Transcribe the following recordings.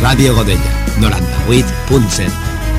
Ràdio Godella, 98.7.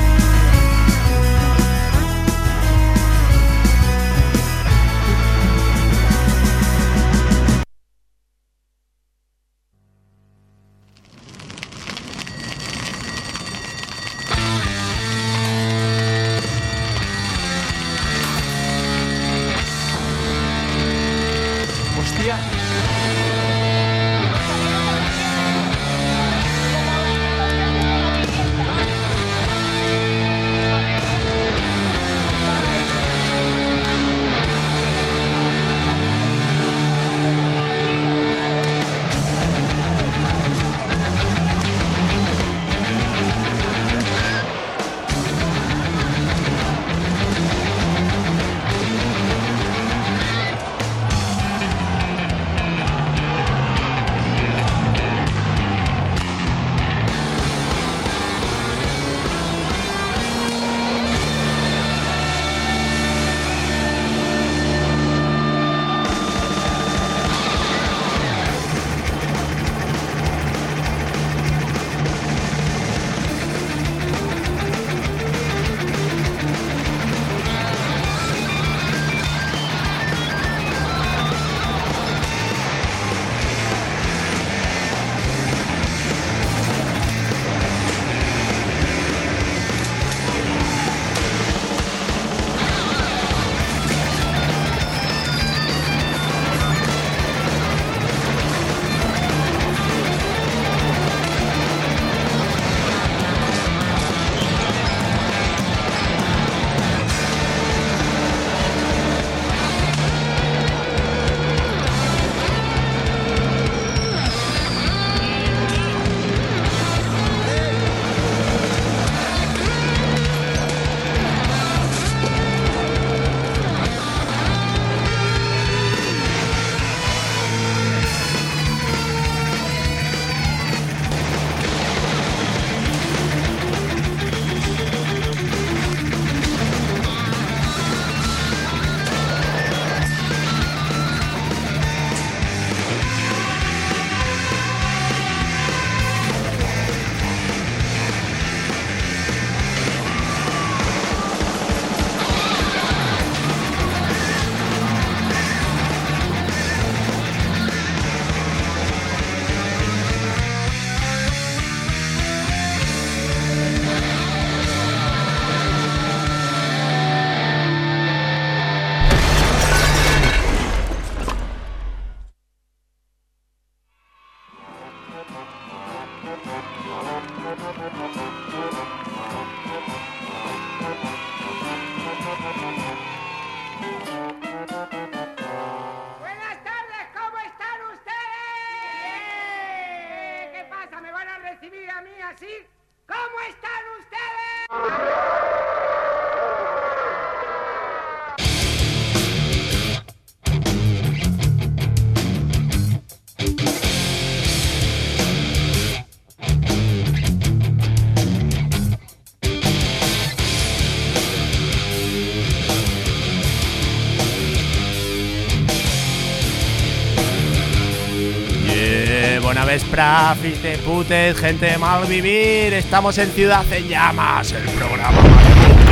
Bona vespra, fills de putes, gente de mal vivir. Estamos en Ciudad en Llamas, el programa más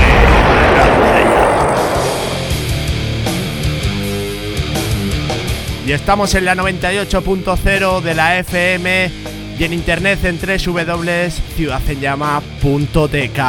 y estamos en la 98.0 de la FM y en internet en www.ciudadenllama.tk.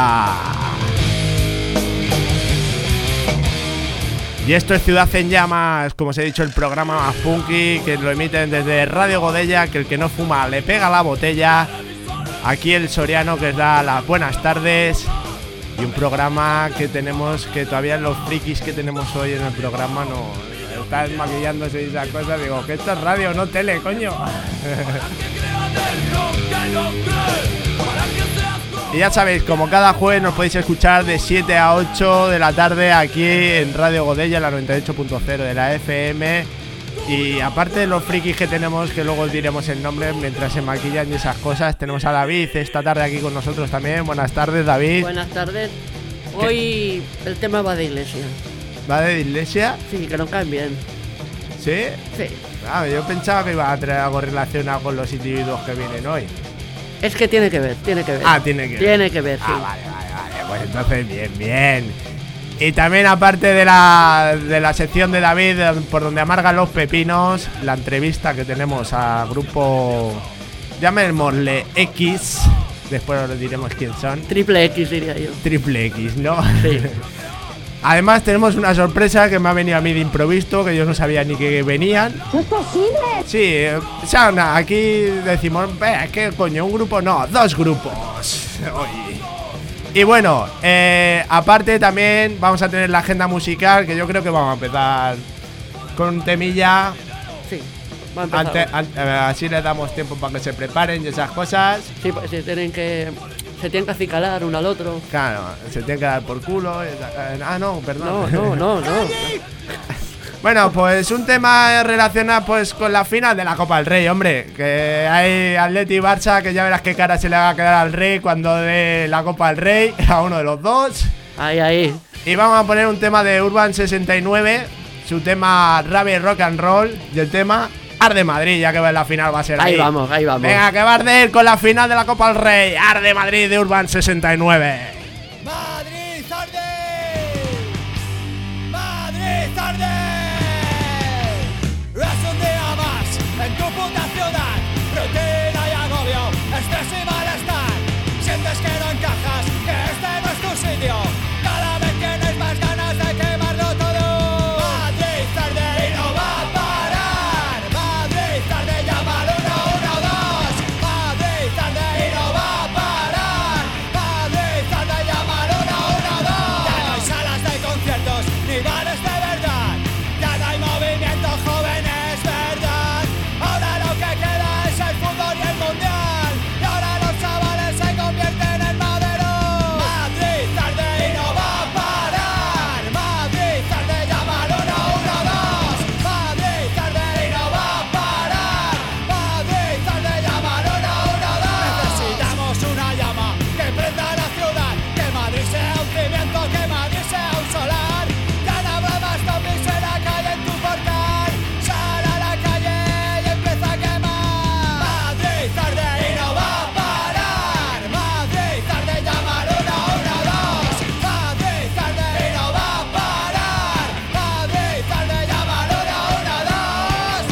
Y esto es Ciudad en Llamas, como os he dicho, el programa más punky, que lo emiten desde Radio Godella, que el que no fuma le pega la botella. Aquí el Soriano, que os da las buenas tardes. Y un programa que tenemos, que todavía los frikis que tenemos hoy en el programa no están maquillándose y esas cosas. Digo, que esto es radio, no tele, coño. Y ya sabéis, como cada jueves nos podéis escuchar de 7 a 8 de la tarde aquí en Radio Godella, la 98.0 de la FM. Y aparte de los frikis que tenemos, que luego os diremos el nombre mientras se maquillan y esas cosas, tenemos a David esta tarde aquí con nosotros también. Buenas tardes, David. Buenas tardes. Hoy el tema va de iglesia. ¿Va de iglesia? Sí, que nos caen bien. ¿Sí? Sí. Yo pensaba que iba a traer algo relacionado con los individuos que vienen hoy. Es que tiene que ver. Ah, tiene que ver. Tiene que ver, sí. Vale. Pues entonces, bien. Y también, aparte de la sección de David, por donde amargan los pepinos, la entrevista que tenemos al grupo, llamémosle X, después os diremos quién son. Triple X diría yo. Triple X, ¿no? Sí. Además tenemos una sorpresa que me ha venido a mí de improviso, que yo no sabía ni que venían. ¡No es posible! Sí, Sauna, aquí decimos, ¿qué coño? ¿Un grupo? No, 2 grupos. Oye. Y bueno, aparte también vamos a tener la agenda musical, que yo creo que vamos a empezar con un temilla. Sí, va a empezar. Así les damos tiempo para que se preparen y esas cosas. Sí, pues se tienen que acicalar uno al otro. Claro, se tienen que dar por culo. No, perdón. No. Bueno, pues un tema relacionado pues con la final de la Copa del Rey, hombre. Que hay Atleti y Barça, que ya verás qué cara se le va a quedar al Rey cuando dé la Copa del Rey a uno de los dos. Ahí. Y vamos a poner un tema de Urban 69, su tema Rave Rock and Roll, y el tema Arde Madrid, ya que la final va a ser ahí. Ahí vamos. Venga, que va a arder con la final de la Copa del Rey. Arde Madrid de Urban 69. Madrid arde. Madrid arde. Es un día más en tu puta ciudad. Rutina y agobio, estrés y malestar. Sientes que no encajas, que este no es tu sitio. Cada vez tienes más ganas de quemarlo todo. Madrid tarde y no va a parar. Madrid tarde, llama al 112. Madrid tarde y no va a parar. Madrid tarde, llama al 112. Ya no hay salas de conciertos ni bares de verdad. Ya no hay movimiento joven, es verdad. Ahora lo que queda es el fútbol y el mundial. Y ahora los chavales se convierten en modelos. Madrid tarde y no va a parar. Madrid tarde, llama al 112. Madrid tarde y no va a parar. Madrid tarde, llama al 112. Necesitamos una llama que prenda la ciudad. Que Madrid sea un cimiento, que Madrid sea un solar. Ya no habrá más zombies en la calle en tu portal. Sal a la calle y empieza a quemar. Madrid tarde y no va a parar. Madrid tarde, llama al 112. Madrid tarde y no va a parar. Madrid tarde, llama al 112.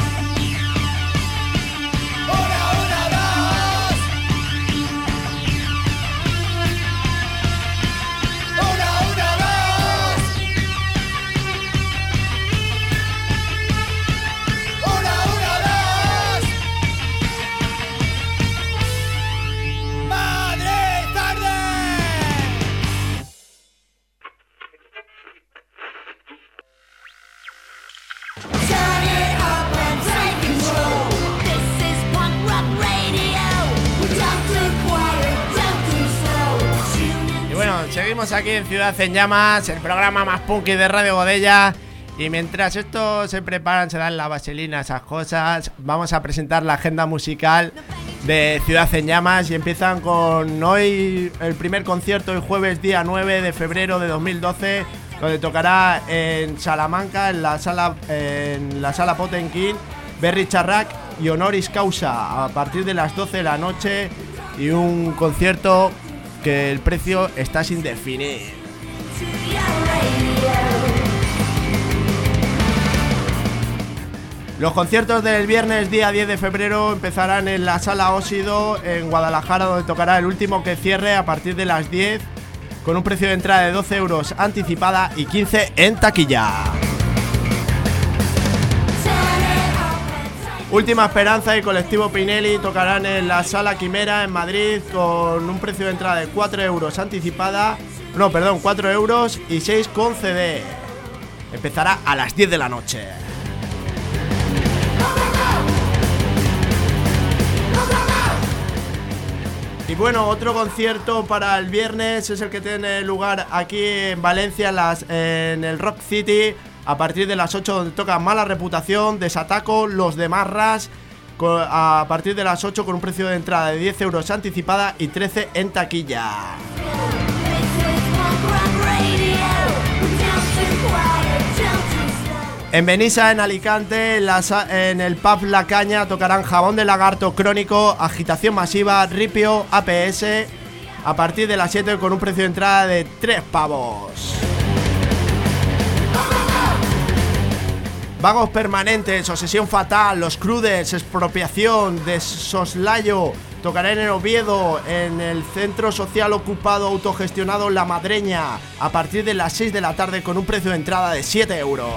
112. Madrid tarde. Turn it up and take control. This is punk rock radio. Jump too quiet, jump too slow. Y bueno, seguimos aquí en Ciudad en Llamas, el programa más punky de Radio Godella. Y mientras estos se preparan, se dan la vaselina, esas cosas, vamos a presentar la agenda musical de Ciudad en Llamas. Y empiezan con hoy el primer concierto, el jueves día 9 de febrero de 2012, donde tocará en Salamanca, en la sala Potenkin, Berry Charrac y Honoris Causa, a partir de las 12 de la noche. Y un concierto que el precio está sin definir. Los conciertos del viernes día 10 de febrero empezarán en la sala Óxido en Guadalajara, donde tocará el último que cierre a partir de las 10, con un precio de entrada de 12 euros anticipada y 15 en taquilla. Última Esperanza y Colectivo Pinelli tocarán en la sala Quimera en Madrid, con un precio de entrada de 4 euros anticipada, 4 euros y 6 con CD. Empezará a las 10 de la noche. Y bueno, otro concierto para el viernes es el que tiene lugar aquí en Valencia, en el Rock City, a partir de las 8, donde toca Mala Reputación, Desataco, Los de Marras, a partir de las 8, con un precio de entrada de 10 euros anticipada y 13 en taquilla. En Benissa, en Alicante, en el pub La Caña, tocarán Jabón de Lagarto Crónico, Agitación Masiva, Ripio, APS, a partir de las 7 con un precio de entrada de 3 pavos. Vagos Permanentes, Obsesión Fatal, Los Crudes, Expropiación, de Soslayo, tocarán en Oviedo, en el Centro Social Ocupado Autogestionado La Madreña, a partir de las 6 de la tarde con un precio de entrada de 7 euros.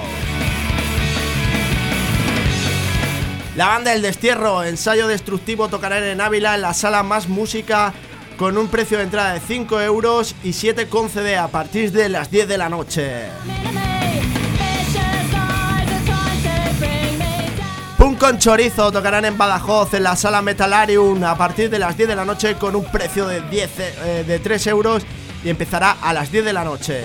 La Banda del Destierro, Ensayo Destructivo, tocarán en Ávila, en la Sala Más Música, con un precio de entrada de 5 euros y 7 con CD a partir de las 10 de la noche. Punk con Chorizo, tocarán en Badajoz, en la Sala Metalarium, a partir de las 10 de la noche con un precio de 3 euros y empezará a las 10 de la noche.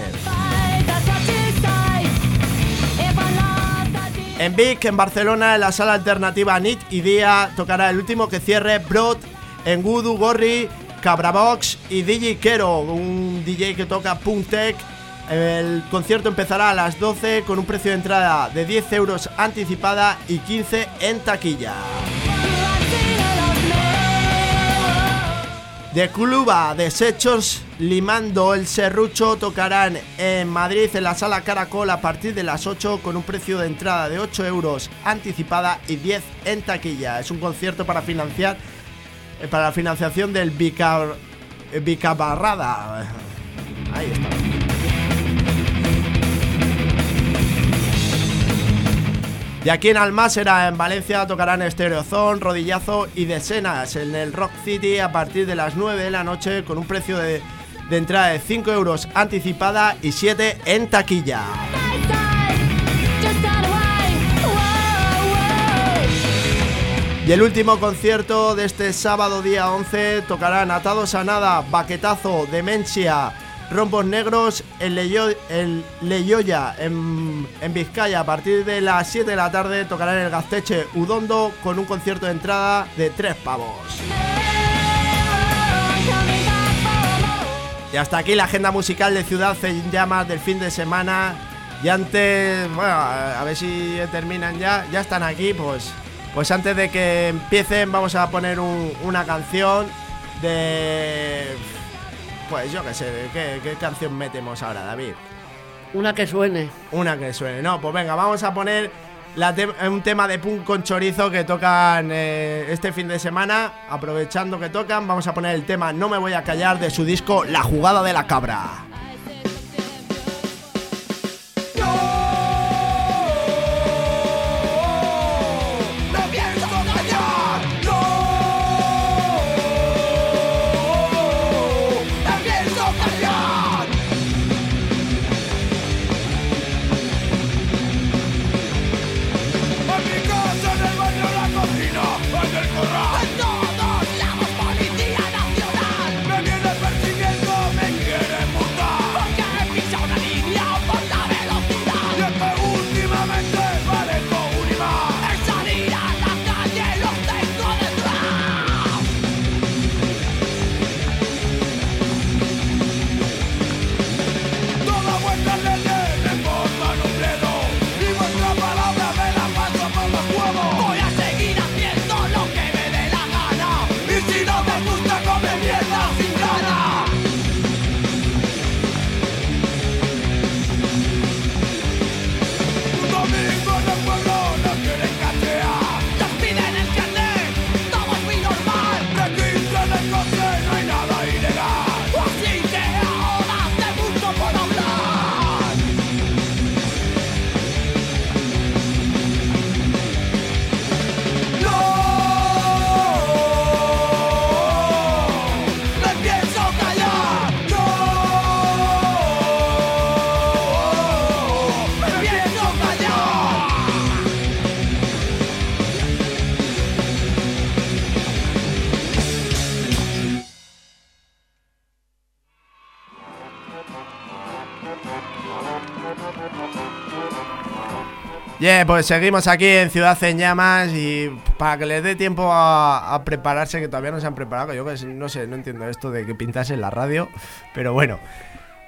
En Vic, en Barcelona, en la Sala Alternativa Nit y Día, tocará el último que cierre Brod, en Voodoo Gorri, Cabravox y DJ Kero, un DJ que toca punk tech. El concierto empezará a las 12 con un precio de entrada de 10 euros anticipada y 15 en taquilla. De Cluba, Desechos, Limando el Serrucho, tocarán en Madrid, en la Sala Caracol, a partir de las 8 con un precio de entrada de 8 euros anticipada y 10 en taquilla. Es un concierto para financiar para la financiación del Bicabarrada. Ahí está. Y aquí en Almásera, en Valencia, tocarán Stereozone, Rodillazo y Decenas en el Rock City a partir de las 9 de la noche con un precio de entrada de 5 euros anticipada y 7 en taquilla. Y el último concierto de este sábado día 11 tocarán Atados a Nada, Baquetazo, Demencia, Rombos Negros en Leyoya, en Vizcaya. A partir de las 7 de la tarde tocarán el Gazteche Udondo con un concierto de entrada de 3 pavos. Y hasta aquí la agenda musical de Ciudad en Llamas del fin de semana. Y antes, bueno, a ver si terminan ya están aquí, pues antes de que empiecen vamos a poner una canción de... Pues yo qué sé, ¿qué canción metemos ahora, David? Una que suene. Una que suene, no, pues venga, vamos a poner un tema de punk con chorizo que tocan este fin de semana. Aprovechando que tocan, vamos a poner el tema No me voy a callar de su disco La jugada de la cabra. Bien, pues seguimos aquí en Ciudad en Llamas y para que les dé tiempo a prepararse, que todavía no se han preparado, yo que no sé, no entiendo esto de que pintas en la radio, pero bueno.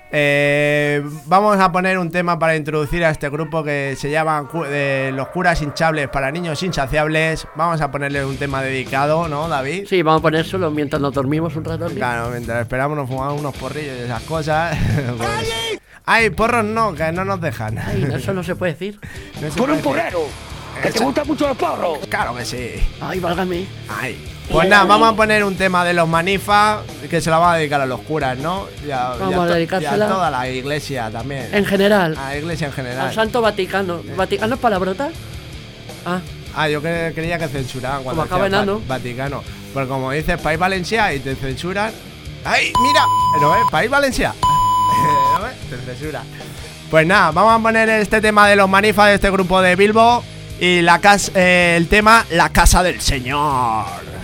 Vamos a poner un tema para introducir a este grupo que se llama Los curas hinchables para niños insaciables. Vamos a ponerle un tema dedicado, ¿no, David? Sí, vamos a ponérselo mientras nos dormimos un rato. Claro, mientras esperamos nos fumamos unos porrillos y esas cosas. Pues... ¡Ay, porros no! Que no nos dejan. Ay, eso no se puede decir. No se ¡Con un puede decir. porrero! ¡Que te gustan mucho los porros! Claro que sí. Ay, válgame. Ay. Pues nada, vamos a poner un tema de los Manifas que se la va a dedicar a los curas, ¿no? Vamos a dedicársela. Y a toda la iglesia también. En general. A la iglesia en general. Al Santo Vaticano. ¿Vaticano es palabrota? Ah, Yo creía que censuraban cuando Como acaba decía enano. Vaticano. Porque como dices País Valencia y te censuran. ¡Ay, mira! ¿No ves? País Valencia. ¿No ves? Te censuran. Pues nada, vamos a poner este tema de los Manifas de este grupo de Bilbo. Y el tema La Casa del Señor.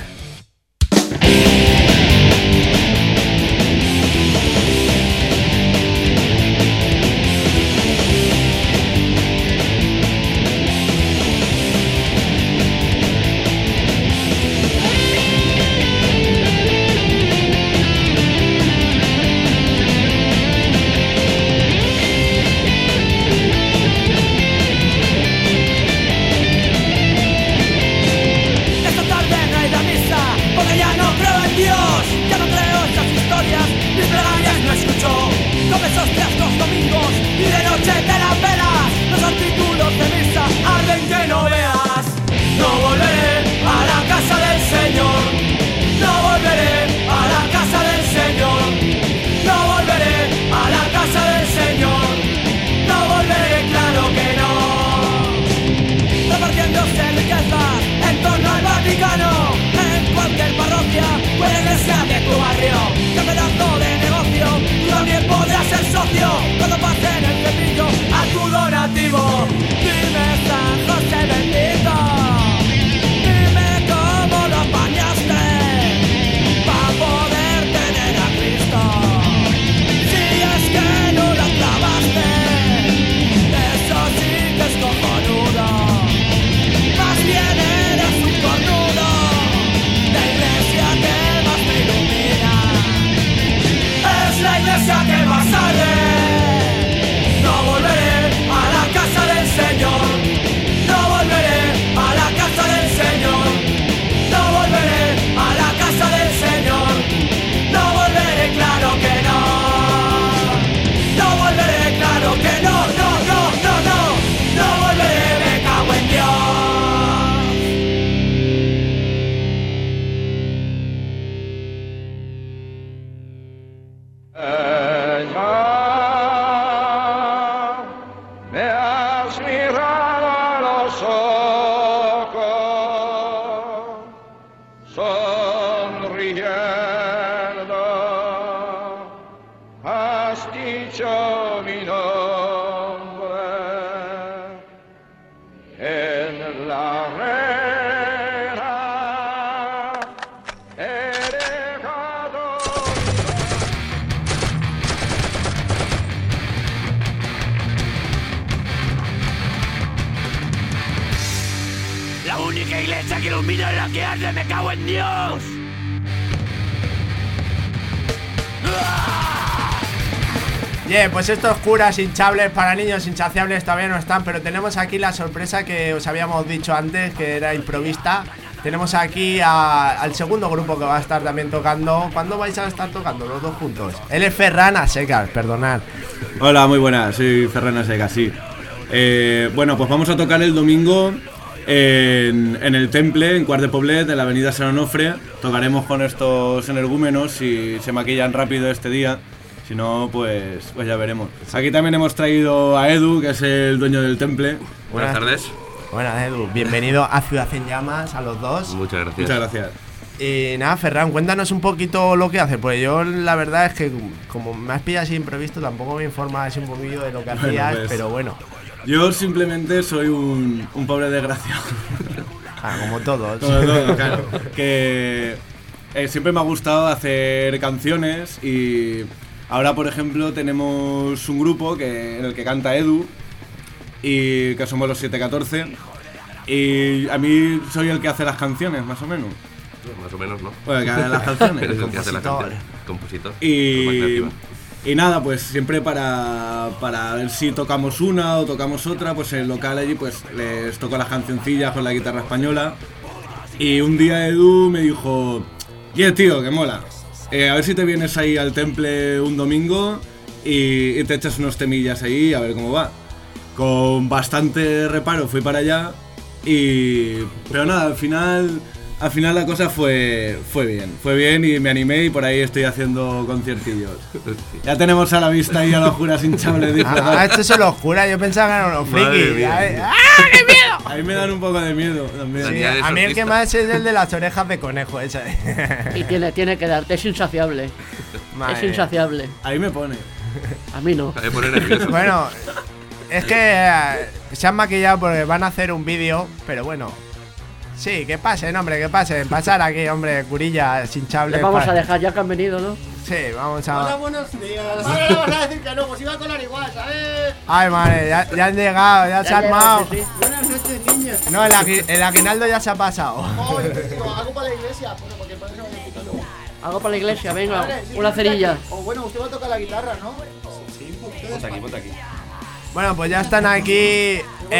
Esta tarde no hay la misa, porque ya no creo en Dios. Ya no creo en esas historias, mis plegarias no escucho. Come hostias los domingos y de noche te las velas. Los artículos de misa arden que no veas. No volveré a la casa del Señor. No volveré a la casa del Señor. No volveré a la casa del Señor. No volveré, claro que no. Repartiéndose riquezas en torno al Vaticano, en cualquier parroquia o iglesia de tu barrio. Que pedazo de negocio, tú también podrás ser socio cuando pasen el cepillo a tu donativo. Dime, San José bendito, dime cómo lo apañaste para poder tener a Cristo. Si es que no lo clavaste, eso sí que es cojonudo. Más bien eres un cornudo, la iglesia que más te ilumina. Es la iglesia que más arde. No volveré a la casa del Señor. No volveré a la casa del Señor. No volveré a la casa del Señor. No volveré, claro que no. No volveré, claro que no. No, no, no, no. No volveré, me cago en Dios. Me has mirado a los ojos, sonriendo, has dicho mi nombre en la arena, he dejado. La única iglesia que ilumina es la que arde, me cago en Dios. Bien, pues estos curas hinchables para niños insaciables todavía no están, pero tenemos aquí la sorpresa que os habíamos dicho antes, que era improvista. Tenemos aquí al segundo grupo que va a estar también tocando. ¿Cuándo vais a estar tocando los dos juntos? Él es Ferran a secas, perdonad. Hola, muy buenas, soy Ferran Aseca, sí. Bueno, pues vamos a tocar el domingo en el Temple, en Quart de Poblet, de la avenida Sant Onofre. Tocaremos con estos energúmenos si se maquillan rápido este día. Si no, pues ya veremos. Aquí también hemos traído a Edu, que es el dueño del Temple. Buenas tardes. Buenas, Edu. Bienvenido a Ciudad en Llamas, a los dos. Muchas gracias. Muchas gracias. Y nada, Ferran, cuéntanos un poquito lo que hace. Pues yo la verdad es que como me has pillado así imprevisto, tampoco me informas así un poquillo de lo que hacías, pues, pero bueno. Yo simplemente soy un pobre desgraciado. Como todos. Como todo, claro. Que siempre me ha gustado hacer canciones y ahora, por ejemplo, tenemos un grupo en el que canta Edu y que somos los 714 y a mí soy el que hace las canciones, más o menos. Más o menos, ¿no? Bueno, el que hace las canciones. Eres el que hace las compositor. canciones. Compositor. Y, Por parte Y nada, pues siempre para ver si tocamos una o tocamos otra, pues el local allí pues les toco las cancioncillas con la guitarra española. Y un día Edu me dijo, tío, que mola, a ver si te vienes ahí al temple un domingo y te echas unos temillas ahí a ver cómo va. Con bastante reparo fui para allá, pero nada, al final la cosa fue bien y me animé y por ahí estoy haciendo conciertillos. Ya tenemos a la vista ahí a los curas hinchables disfrazados. Estos son los curas, yo pensaba que eran unos Madre frikis. mía. ¡Qué miedo! Ahí me dan un poco de miedo también. Sí, Daniel es a mí el que orquesta. más es el de las orejas de conejo, ese. Y tiene que darte, es insaciable. Madre Es mía. insaciable. Ahí me pone. A mí no. Me pone nervioso. Bueno, es que se han maquillado porque van a hacer un vídeo, pero bueno. Sí, que pasen, hombre, que pasen. Pasar aquí, hombre, curillas hinchables. Les vamos a dejar ya que han venido, ¿no? Sí, vamos a. buenos días. Ahora le vas a decir que no, pues iba a colar igual, ¿sabes? Ay, madre, ya han llegado, ya se ha armado. Sí, sí. Buenas noches, niños. No, el aguinaldo ya se ha pasado. Hago para la iglesia, porque para eso me quitando. Algo para la iglesia, venga, Vale, sí, una cerilla. O bueno, usted va a tocar la guitarra, ¿no? Ponte aquí. Bueno, pues ya están aquí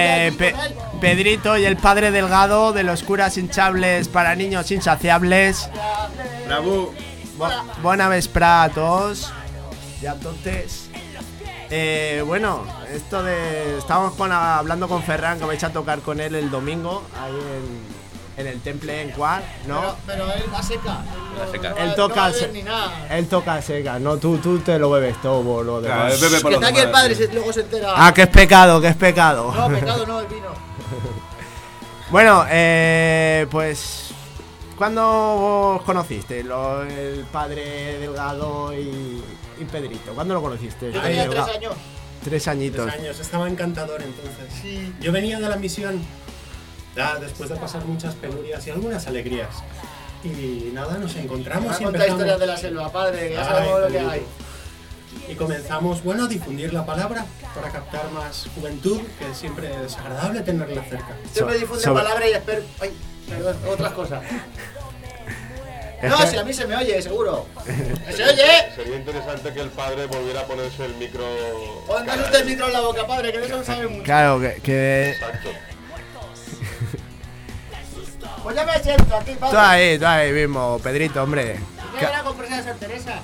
Pedrito y el padre Delgado de los curas hinchables para niños insaciables. Bravo. Buena vesprada a todos. Y entonces, bueno, esto de. Estábamos hablando con Ferran, que vais a tocar con él el domingo, ahí en el temple en Cuar, ¿no? Pero él va seca. Va seca. Él toca no va a beber ni nada. Él toca seca, no, tú te lo bebes todo, lo Claro, demás. bebe por Que los está aquí el demás. padre y luego se entera. Ah, que es pecado, que es pecado. No, pecado no, el vino. Bueno, pues. ¿Cuándo os conociste? El padre Delgado y Pedrito. ¿Cuándo lo conociste? Yo Ahí, tenía 3 Delgado. años. 3 añitos. 3 años, estaba encantador entonces. Sí. Yo venía de la misión, ya después de pasar muchas penurias y algunas alegrías. Y nada, nos encontramos y Cuenta empezamos. historias de la selva, padre, que ya Ay, sabemos lo que Pedrito. hay. Y comenzamos, bueno, a difundir la palabra para captar más juventud, que siempre es agradable tenerla cerca. Siempre difunde sobre- palabra y espero. Ay, perdón, otras cosas. Es No, que- si a mí se me oye, seguro. ¡Se oye! Sería interesante que el padre volviera a ponerse el micro. Pongan usted el micro en la boca, padre, que de eso sabe mucho. Claro, que. Exacto. Pues ya me siento aquí, padre. Tú ahí mismo, Pedrito, hombre. ¿Qué era compresa de Santa Teresa?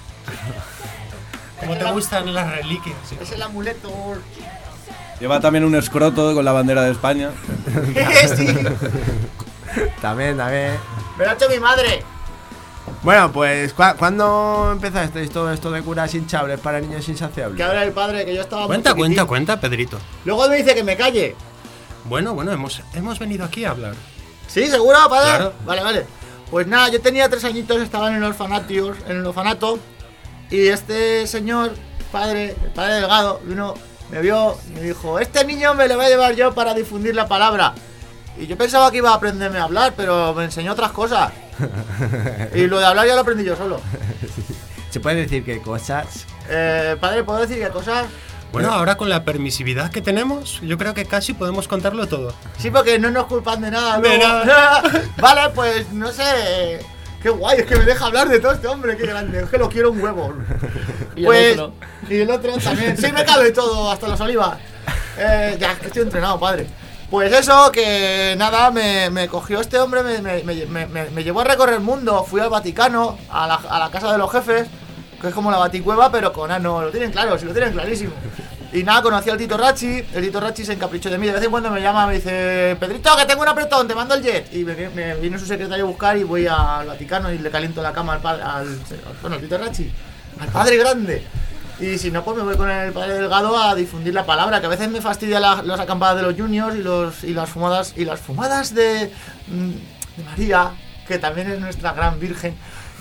Como te gustan las reliquias. Es el amuleto. Lleva también un escroto con la bandera de España. Sí, También. me lo ha hecho mi madre. Bueno, pues, ¿cuándo empezaste todo esto de curas hinchables para niños Que insaciables? ahora el padre, que yo estaba muy Cuenta, chiquitín. cuenta, Pedrito. Luego me dice que me calle. Bueno, hemos venido aquí a hablar. ¿Sí, seguro, padre? Claro. Vale. Pues nada, yo tenía 3 añitos, estaba en el orfanato. Y este señor, el padre Delgado, vino, me vio y me dijo, este niño me lo voy a llevar yo para difundir la palabra. Y yo pensaba que iba a aprenderme a hablar, pero me enseñó otras cosas. Y lo de hablar ya lo aprendí yo solo. ¿Se puede decir qué cosas? Padre, ¿puedo decir qué cosas? Bueno, ahora con la permisividad que tenemos, yo creo que casi podemos contarlo todo. Sí, porque no nos culpan de nada. De luego. nada. Vale, pues no sé. Qué guay, es que me deja hablar de todo este hombre, qué grande. Es que lo quiero un huevo. Y el Pues, otro. y el otro también. Sí, me cabe todo, hasta los olivas. Ya, estoy entrenado, padre. Pues eso, que nada, me cogió este hombre, me llevó a recorrer el mundo. Fui al Vaticano, a la casa de los jefes, que es como la Baticueva, pero con ano. Lo tienen claro, sí, lo tienen clarísimo. Y nada, conocí al Tito Rachi. El Tito Rachi se encaprichó de mí. De vez en cuando me llama, me dice, Pedrito, que tengo un apretón, te mando el jet. Y me vino su secretario a buscar y voy al Vaticano y le caliento la cama al padre, al Tito Rachi, al padre grande. Y si no, pues me voy con el padre Delgado a difundir la palabra, que a veces me fastidia las acampadas de los juniors y las fumadas de María, que también es nuestra gran virgen.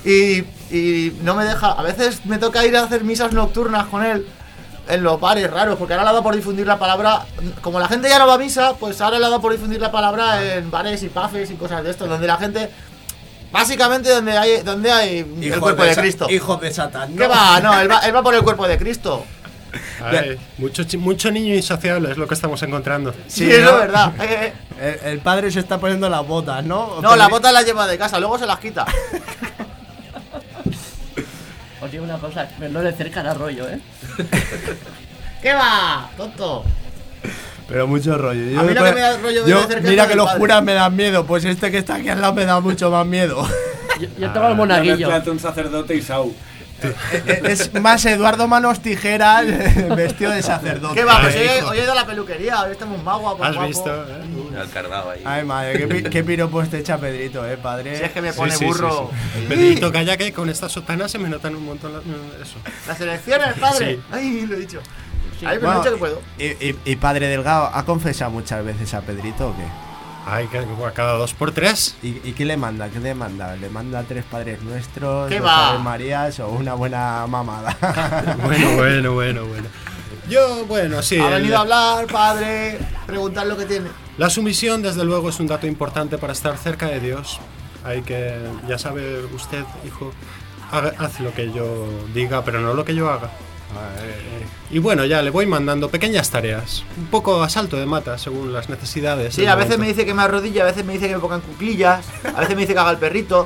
Y no me deja, a veces me toca ir a hacer misas nocturnas con él en los bares raros, porque ahora le ha dado por difundir la palabra. Como la gente ya no va a misa, pues ahora le ha dado por difundir la palabra en bares y pafes y cosas de esto, donde la gente, básicamente donde hay el cuerpo de Cristo. Hijos de Satán. ¿Qué va? No, él va por el cuerpo de Cristo. Ay, mucho niño insaciable es lo que estamos encontrando. Sí, Sí, eso ¿no? es verdad. El padre se está poniendo las botas, ¿no? No, las botas las lleva de casa, luego se las quita. Os digo una cosa, verlo de cerca da rollo, ¿eh? ¿Qué va, tonto? Pero mucho rollo. A mí lo que me da rollo de cerca es mira con que el los padre. curas me dan miedo, pues este que está aquí al lado me da mucho más miedo. Yo tengo el monaguillo. Mezcla entre un sacerdote y Sau. Es más Eduardo Manos Tijeras vestido de sacerdote. ¿Qué va? Pues hoy he ido a la peluquería, hoy estamos más guapos. ¿Has guapo. visto? El cardado ahí. Ay, madre, qué piropos te echa Pedrito, padre. Si es que me Sí, pone sí, burro. sí, sí. Pedrito, calla que con esta sotana se me notan un montón eso. Las elecciones, padre. Sí. Ay, lo he dicho. Sí. Ay, pero Bueno, he dicho que puedo. y padre Delgado, ¿ha confesado muchas veces a Pedrito o qué? Ay, que cada 2 por 3. ¿Y qué le manda? ¿Qué le manda? ¿Le manda 3 Padres Nuestros, ¿Qué 2 va? Ave Marías o una buena mamada? Bueno. Yo, bueno, sí. Ha venido a hablar, padre, preguntar lo que tiene. La sumisión, desde luego, es un dato importante para estar cerca de Dios. Hay que, ya sabe usted, hijo, haz lo que yo diga, pero no lo que yo haga. Y bueno, ya le voy mandando pequeñas tareas, un poco a salto de mata según las necesidades. Sí, del a veces momento. me dice que me arrodille, a veces me dice que me pongan cuclillas, a veces me dice que haga el perrito.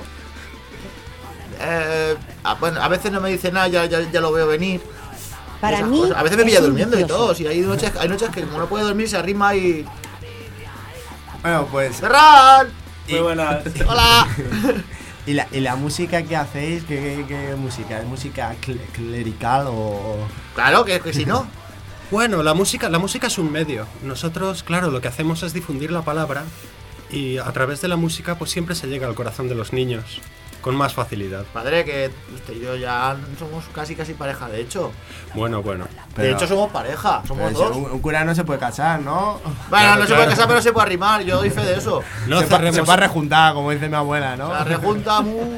Bueno, a veces no me dice nada, ya lo veo venir. Para Esas mí cosas. A veces me es pilla un durmiendo y dios. todo. Si hay noches que como no puede dormir se arrima y... Bueno, pues. ¡Ferran! Muy buenas. ¡Hola! ¿Y la música que hacéis? ¿Qué música? ¿Es música clerical o...? Claro, que si no. Bueno, la música es un medio. Nosotros, claro, lo que hacemos es difundir la palabra y a través de la música pues siempre se llega al corazón de los niños con más facilidad. Padre, que usted y yo ya somos casi pareja, de hecho. Bueno. De hecho somos pareja, somos Pero dos. si un cura no se puede casar, ¿no? Bueno, no se claro. puede casar, pero se puede arrimar, yo doy fe de eso. No se cerremos. puede rejuntar, como dice mi abuela, ¿no? Se rejunta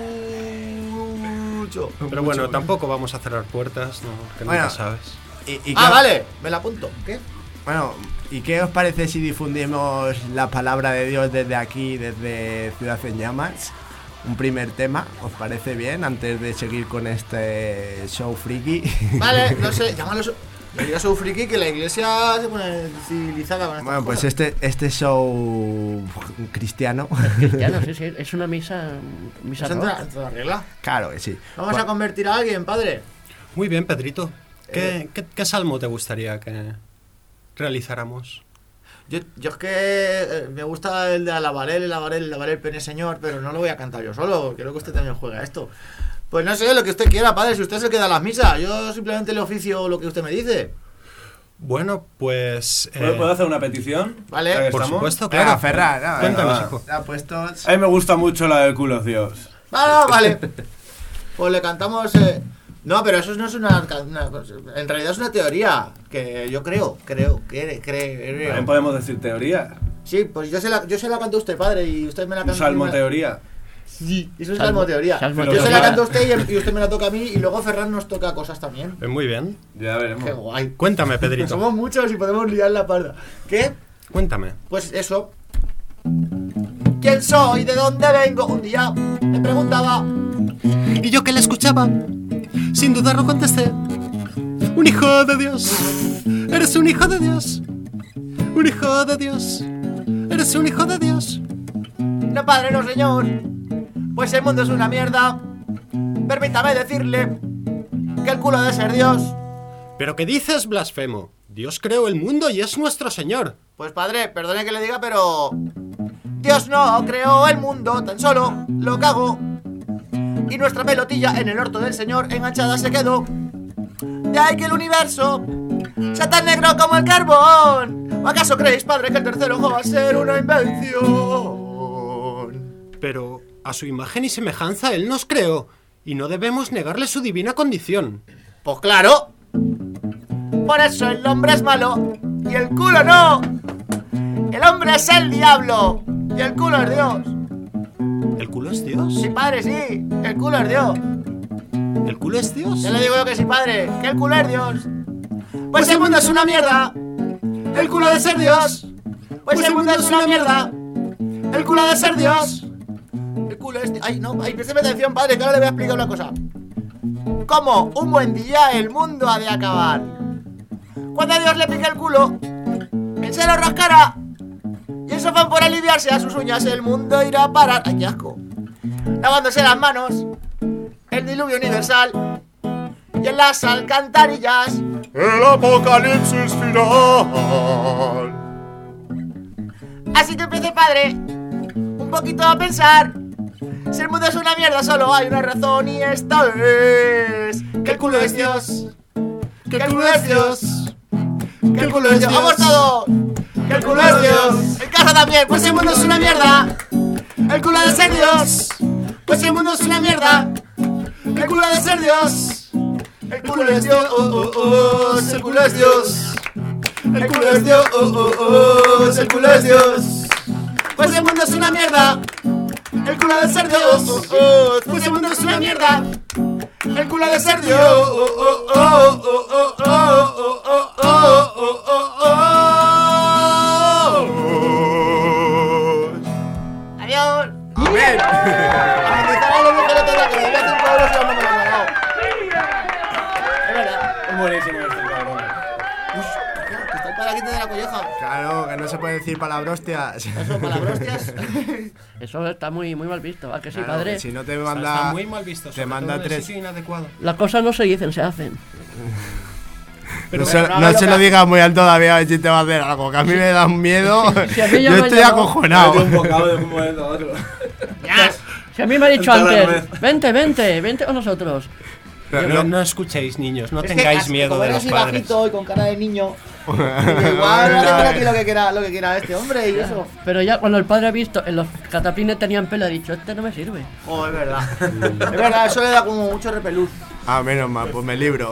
mucho. Pero bueno, tampoco vamos a cerrar puertas, ¿no? Que Bueno. nunca sabes. ¿Y Ah, vale, me la apunto. ¿Qué? Bueno, ¿y qué os parece si difundimos la palabra de Dios desde aquí, desde Ciudad en Llamas? Un primer tema, ¿os parece bien? Antes de seguir con este show friki. Vale, no sé, llámalo. Me digas un friki que la iglesia se pone civilizada con estas Bueno, pues cosas. este show cristiano. Cristiano, sí, es una misa ¿Eso rock. entra la regla? Claro que sí. Vamos a convertir a alguien, padre. Muy bien, Pedrito. ¿Qué salmo te gustaría que realizáramos? Yo es que me gusta el de alabaré el pene señor, pero no lo voy a cantar yo solo. Quiero que usted también juegue a esto. Pues no sé, lo que usted quiera, padre. Si usted es el que da las misas, yo simplemente le oficio lo que usted me dice. Bueno, pues... ¿Puedo hacer una petición? Vale. Ya que Por estamos. supuesto, Venga, claro. Ferran, Cuéntanos, va. hijo. ya puestos. A mí me gusta mucho la del culo Dios. Ah, no, vale. Pues le cantamos... No, pero eso no es una... En realidad es una teoría que yo creo. También podemos decir teoría. Sí, pues yo se la canto a usted, padre, y usted me la Un canta. salmo teoría. Sí, eso es Salmo- salmo teoría. salmo Yo se la teoría. canto a usted y usted me la toca a mí, y luego Ferran nos toca cosas también. Muy bien. Ya veremos. Qué guay. Cuéntame, Pedrito. Somos muchos y podemos liar la parda. ¿Qué? Cuéntame. Pues eso. ¿Quién soy? ¿De dónde vengo? Un día me preguntaba. Y yo que le escuchaba, sin dudarlo contesté. Un hijo de Dios. Eres un hijo de Dios. Un hijo de Dios. Eres un hijo de Dios. No, padre, no, señor. Pues el mundo es una mierda. Permítame decirle que el culo ha de ser Dios. ¿Pero qué dices, blasfemo? Dios creó el mundo y es nuestro Señor. Pues padre, perdone que le diga, pero... Dios no creó el mundo, tan solo lo cagó. Y nuestra pelotilla en el orto del Señor enganchada se quedó. De ahí que el universo sea tan negro como el carbón. ¿O acaso creéis, padre, que el tercer ojo va a ser una invención? Pero a su imagen y semejanza Él nos creó, y no debemos negarle su divina condición. Pues claro. Por eso el hombre es malo y el culo no. El hombre es el diablo y el culo es Dios. ¿El culo es Dios? Sí, padre, sí. El culo es Dios. ¿El culo es Dios? Ya le digo yo que sí, padre. Que el culo es Dios. Pues el mundo es una mierda. El culo de ser Dios. Pues el mundo es una mierda. El culo de ser Dios. El culo es... Ay, no, ay, présteme atención, padre, que ahora le voy a explicar una cosa. Como un buen día el mundo ha de acabar. Cuando a Dios le pique el culo, él se lo rascará. Y el sofán por aliviarse a sus uñas el mundo irá a parar. ¡Ay, qué asco! Lavándose las manos, el diluvio universal y en las alcantarillas El apocalipsis final. Así que empecé, padre, un poquito a pensar. Si el mundo es una mierda, solo hay una razón y esta es que el culo es Dios. Que el culo es Dios. Que el culo es Dios. ¡Vamos todos! Que el culo es Dios. En casa también, pues el mundo es una mierda. El culo ha de ser Dios. Pues el mundo es una mierda. El culo ha de ser Dios. El culo es Dios. El culo es Dios. El culo es Dios. El culo es Dios. Pues el mundo es una mierda. El culo ha de ser Dios. Pues el mundo es una mierda. El culo ha de ser Dios. Adiós. Amén. Es verdad. Es buenísimo este cabrón. Que está el paraquete de la colleja. Claro, que no se puede decir palabrostias. Eso, palabrostias. Eso está muy mal visto, ¿a que sí, Claro, padre? que si no te Está manda. muy mal visto. Te sobre manda todo en el 3. sitio inadecuado. Las cosas no se dicen, se hacen. No se lo digas muy alto todavía a ver si te va a hacer algo, que a mí me da un miedo. Si a mí ya Yo me estoy ha llamado- acojonado. Un bocado de un momento a otro. Si a mí me ha dicho Entra la antes, vente con nosotros. No escuchéis, niños, no Es que tengáis así, miedo como de era los así padres. bajito y con cara de niño. Igual hace aquí lo que quiera este hombre y eso. Pero ya cuando el padre ha visto en los cataplines tenían pelo, ha dicho, este no me sirve. Oh, es verdad. Es verdad, eso le da como mucho repelús. Ah, menos mal, pues me libro.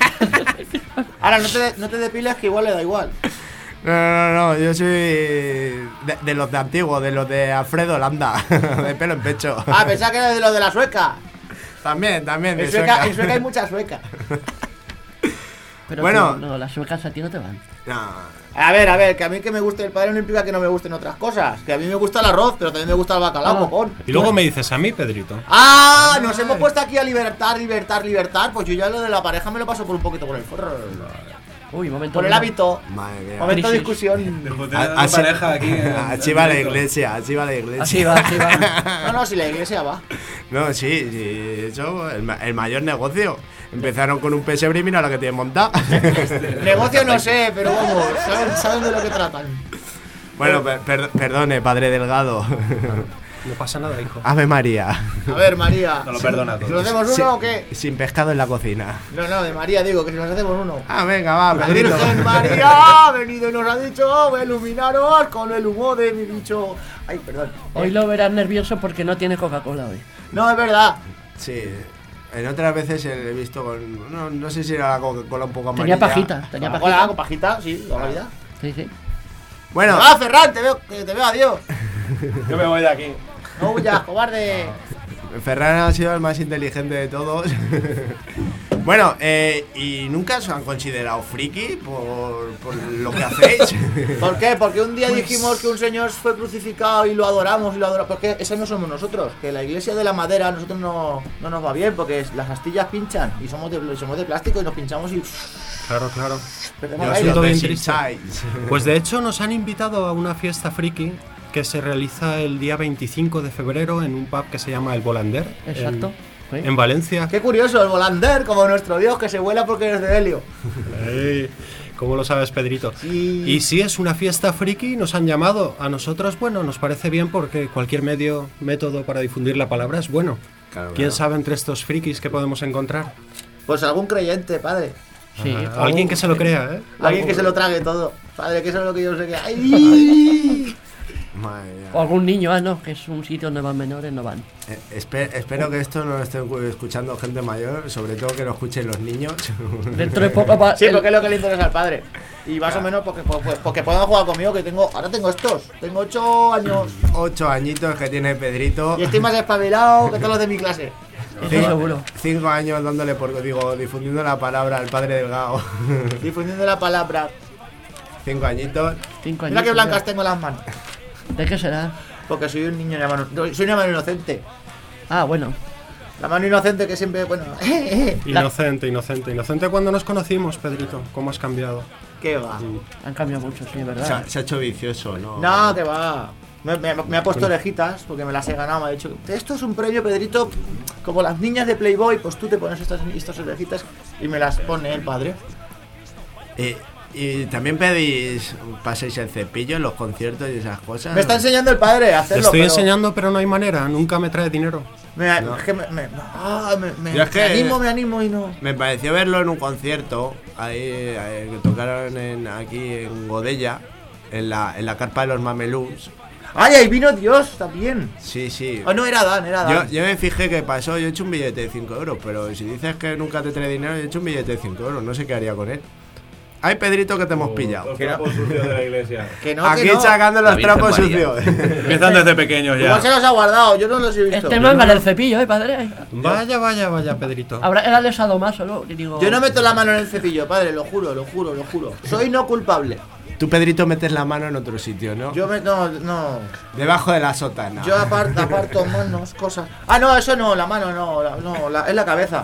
Ahora, no te depiles que igual le da igual. No, yo soy de los de antiguos, de los de Alfredo Landa, de pelo en pecho. Ah, pensaba que era de los de la sueca. También, de En Sueca sueca. hay mucha sueca. Pero Bueno. no, las suecas a ti no te van. No, A ver, que a mí que me guste el padre no implica que no me gusten otras cosas. Que a mí me gusta el arroz, pero también me gusta el bacalao, Ah. copón. Y luego me dices a mí, Pedrito. ¡Ah! Nos hemos puesto aquí a libertar. Pues yo ya lo de la pareja me lo paso por un poquito por el forro. Uy, momento. Por el hábito. madre mía. Momento de Crisis. discusión. De pareja aquí. Así va la iglesia, así va la iglesia. Así va. No, si la iglesia va. No, sí, eso, el mayor negocio. Empezaron con un pesebre y mira lo que tienen montado. Negocio no sé, pero vamos, saben de lo que tratan. Bueno, perdone, padre Delgado. No pasa nada, hijo. Ave María. A ver, María. Te lo perdona todo. ¿Nos hacemos uno o qué? Sin pescado en la cocina. No, de María digo, que si nos hacemos uno. Ah, venga, va, La Pedrito. Virgen María ha venido y nos ha dicho, voy a iluminaros con el humo de mi bicho. Ay, perdón. Hoy lo verás nervioso porque no tiene Coca-Cola hoy. No, es verdad. Sí. En otras veces he visto con. No sé si era la Coca-Cola un poco amarilla. Tenía pajita, tenía Hola, pajita. con pajita, sí, la vida. Sí. Bueno, Va, Ferran, te veo, adiós. Yo me voy de aquí. No huyas, cobarde. Ferran ha sido el más inteligente de todos. Bueno, ¿y nunca os han considerado friki por lo que hacéis? ¿Por qué? Porque un día dijimos que un señor fue crucificado y lo adoramos. Porque ese no somos nosotros. Que la iglesia de la madera a nosotros no nos va bien. Porque las astillas pinchan y somos de plástico y nos pinchamos y Claro. perdemos Yo el aire. siento bien Los triste. Insights. Pues de hecho nos han invitado a una fiesta friki que se realiza el día 25 de febrero en un pub que se llama El Volander. Exacto. En Valencia. Qué curioso, el Volander, como nuestro dios que se vuela porque es de helio. ¿Cómo lo sabes, Pedrito? Sí. Y si es una fiesta friki, nos han llamado. A nosotros, bueno, nos parece bien porque cualquier método para difundir la palabra es bueno. Claro, ¿Quién claro. sabe entre estos frikis que podemos encontrar? Pues algún creyente, padre. Sí. Alguien que se lo crea, ¿eh? Alguien que se lo trague todo. Padre, que eso es lo que yo sé que hay. Madre mía. O algún niño, no, que es un sitio donde van menores, no van. Espero que esto no lo estén escuchando gente mayor, sobre todo que lo escuchen los niños. Dentro de poco va. Sí, porque es lo que le interesa al padre. Y más o menos porque puedan jugar conmigo, que ahora tengo estos. Tengo 8 años. 8 añitos que tiene Pedrito. Y estoy más espabilado que todos los de mi clase. Eso seguro. 5 años dándole difundiendo la palabra al padre Delgado. Difundiendo la palabra. 5 añitos. 5 años. Mira qué blancas tengo las manos. ¿De qué será? Porque soy un niño de mano. Soy una mano inocente. Ah, bueno. La mano inocente que siempre, bueno. Inocente cuando nos conocimos, Pedrito. ¿Cómo has cambiado? ¿Qué va? Han cambiado mucho, sí, es verdad. Se ha hecho vicioso, ¿no? No, que va. Me ha puesto orejitas porque me las he ganado. Me ha dicho, esto es un premio, Pedrito. Como las niñas de Playboy, pues tú te pones estas orejitas y me las pone el padre. Y también pedís, paséis el cepillo en los conciertos y esas cosas. Me está enseñando el padre a hacerlo. Te estoy pero enseñando, pero no hay manera. Nunca me trae dinero. No. Es que Yo es que me animo y no. Me pareció verlo en un concierto ahí que tocaron aquí en Godella, en la carpa de los Mamelús. ¡Ay, ahí vino Dios también! Sí. Oh, no, era Dan. Yo me fijé que pasó, yo he hecho un billete de 5 euros, pero si dices que nunca te trae dinero, yo he hecho un billete de 5 euros, no sé qué haría con él. Ay, Pedrito, que te hemos pillado. Los trapos sucios de la iglesia. Que no, Aquí que no. sacando los La trapos Virgen María. sucios. Empiezan desde pequeños Igual ya. se los ha guardado, yo no los he visto. Este manga del cepillo, padre. Vaya, Pedrito. Ahora era de sadomaso, ¿no? Y digo, Yo no meto la mano en el cepillo, padre, lo juro. Soy no culpable. Tú, Pedrito, metes la mano en otro sitio, ¿no? Yo no. Debajo de la sotana. Yo aparto manos, cosas. Ah, no, eso no, la mano no, es la cabeza.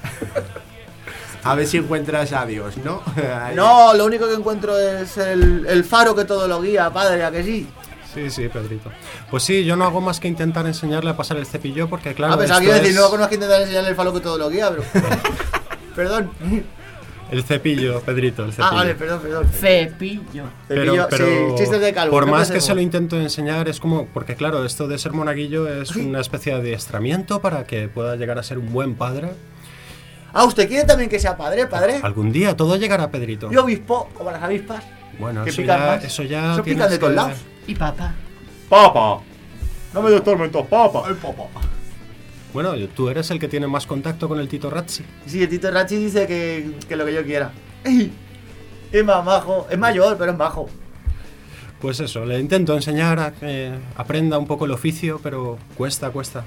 A ver si encuentras a Dios, ¿no? Ahí. No, lo único que encuentro es el faro que todo lo guía, padre, ¿a que sí? Sí, Pedrito. Pues sí, yo no hago más que intentar enseñarle a pasar el cepillo porque, claro, Pensaba que esto iba a decir, es no conozco que intentar enseñarle el faro que todo lo guía, pero... Perdón. el cepillo, Pedrito, el cepillo. Ah, vale, perdón. cepillo. Cepillo, sí, chistes de calvo. por ¿qué más que hacemos? se lo intento enseñar, es como... Porque, claro, esto de ser monaguillo es una especie de adiestramiento para que pueda llegar a ser un buen padre. Ah, ¿usted quiere también que sea padre? Algún día todo llegará, Pedrito. Y obispo, como las avispas. Bueno, que eso pican ya, más. eso ya Eso tienes pican de todos que- lados. Y papá. Papa. No me des tormentos, papa. El papa. Bueno, tú eres el que tiene más contacto con el Tito Razzi. Sí, el Tito Rachi dice que lo que yo quiera. Es más majo, es mayor, pero es majo. Pues eso, le intento enseñar a que aprenda un poco el oficio, pero cuesta.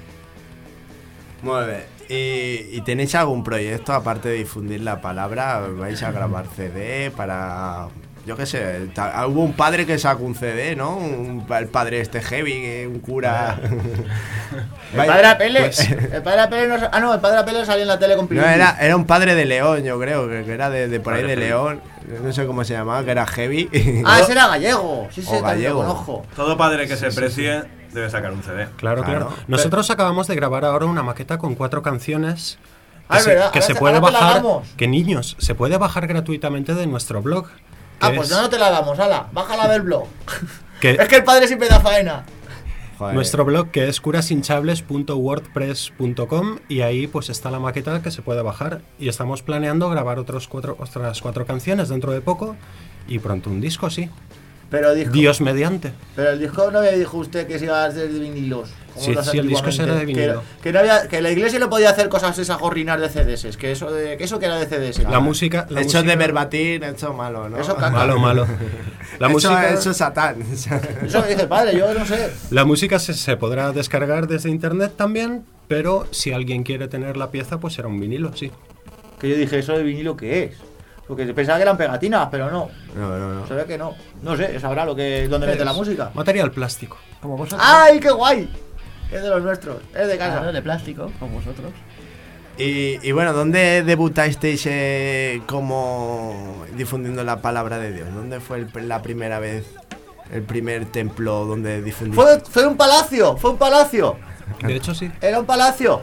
Muy bien. ¿Y tenéis algún proyecto aparte de difundir la palabra? ¿Vais a grabar CD para...? Yo qué sé, hubo un padre que sacó un CD, ¿no? El padre heavy, un cura... El padre Apele. pues- El padre Apele no... Ah, no, el padre Apele salió en la tele con No, Pilumbis. era un padre de León, yo creo, que era de por ahí Padre de heavy. León. No sé cómo se llamaba, que era heavy. Ah, ese era gallego. Sí, O también gallego. lo conozco. Todo padre que se precie debe sacar un CD. Claro. Nosotros acabamos de grabar ahora una maqueta con 4 canciones Ah, es verdad, que ahora se te- puede ahora te la bajar, damos. que niños, se puede bajar gratuitamente de nuestro blog. que Pues es- no te la damos, ala. Bájala del blog. que Es que el padre siempre da faena. Joder. nuestro blog que es curashinchables.wordpress.com y ahí pues está la maqueta que se puede bajar y estamos planeando grabar otras 4 canciones dentro de poco y pronto un disco, sí. Pero dijo... Dios mediante. Pero el disco no me dijo usted que se iba a hacer de vinilos. como Sí, los sí, el disco antiguamente. será de vinilo. Que la iglesia no podía hacer cosas esas gorrinas de CDs. Que eso que era de CDs. La música... Hecho de verbatín, hecho malo, ¿no? Eso caca. Malo. La música... Eso es Satán. Eso me dice el padre, yo no sé. La música se podrá descargar desde internet también, pero si alguien quiere tener la pieza, pues será un vinilo, sí. Que yo dije, ¿eso de vinilo qué es? Porque pensaba que eran pegatinas, pero no. No. Se ve que no. No sé, sabrá dónde mete la música. Material plástico. Como vosotros. ¡Ay, qué guay! Es de los nuestros, es de casa. Claro, de plástico, como vosotros. Y bueno, ¿dónde debutasteis como difundiendo la palabra de Dios? ¿Dónde fue la primera vez, el primer templo donde difundisteis? Fue un palacio, De hecho, sí. Era un palacio.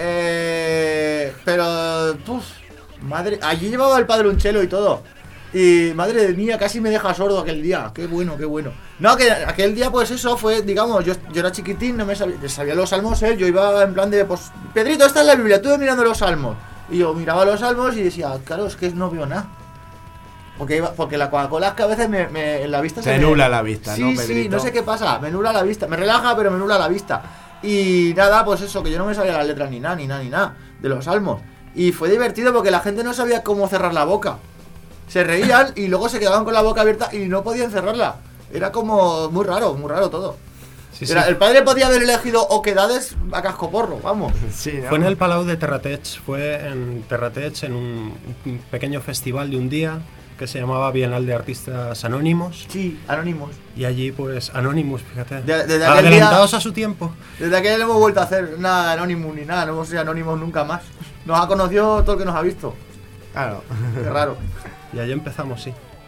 Pero, madre, allí llevaba el padre un chelo y todo. Y madre mía, casi me deja sordo aquel día. Qué bueno. No, que aquel día, pues eso fue, digamos, yo era chiquitín, no me sabía los salmos, yo iba en plan de, pues, Pedrito, esta es la Biblia, tú mirando los salmos. Y yo miraba los salmos y decía, claro, es que no veo nada. Porque la Coca-Cola es que a veces en la vista Te nubla la vista, sí, ¿no, Sí, Pedrito? no sé qué pasa, me nubla la vista. Me relaja, pero me nubla la vista. Y nada, pues eso, que yo no me sabía las letras ni nada de los salmos. Y fue divertido porque la gente no sabía cómo cerrar la boca. Se reían y luego se quedaban con la boca abierta y no podían cerrarla. Era como muy raro todo. Sí, Era- sí. El padre podía haber elegido oquedades a cascoporro, vamos. Sí, ¿no? Fue en el Palau de Terrateig, fue en Terrateig en un pequeño festival de un día que se llamaba Bienal de Artistas Anónimos. Sí, anónimos. Y allí, pues, Anonymous, fíjate. Desde aquel Adelantados día- a su tiempo. Desde aquel no hemos vuelto a hacer nada de Anonymous ni nada, no hemos sido anónimos nunca más. Nos ha conocido todo el que nos ha visto. Claro. Qué raro. Y allí empezamos, sí.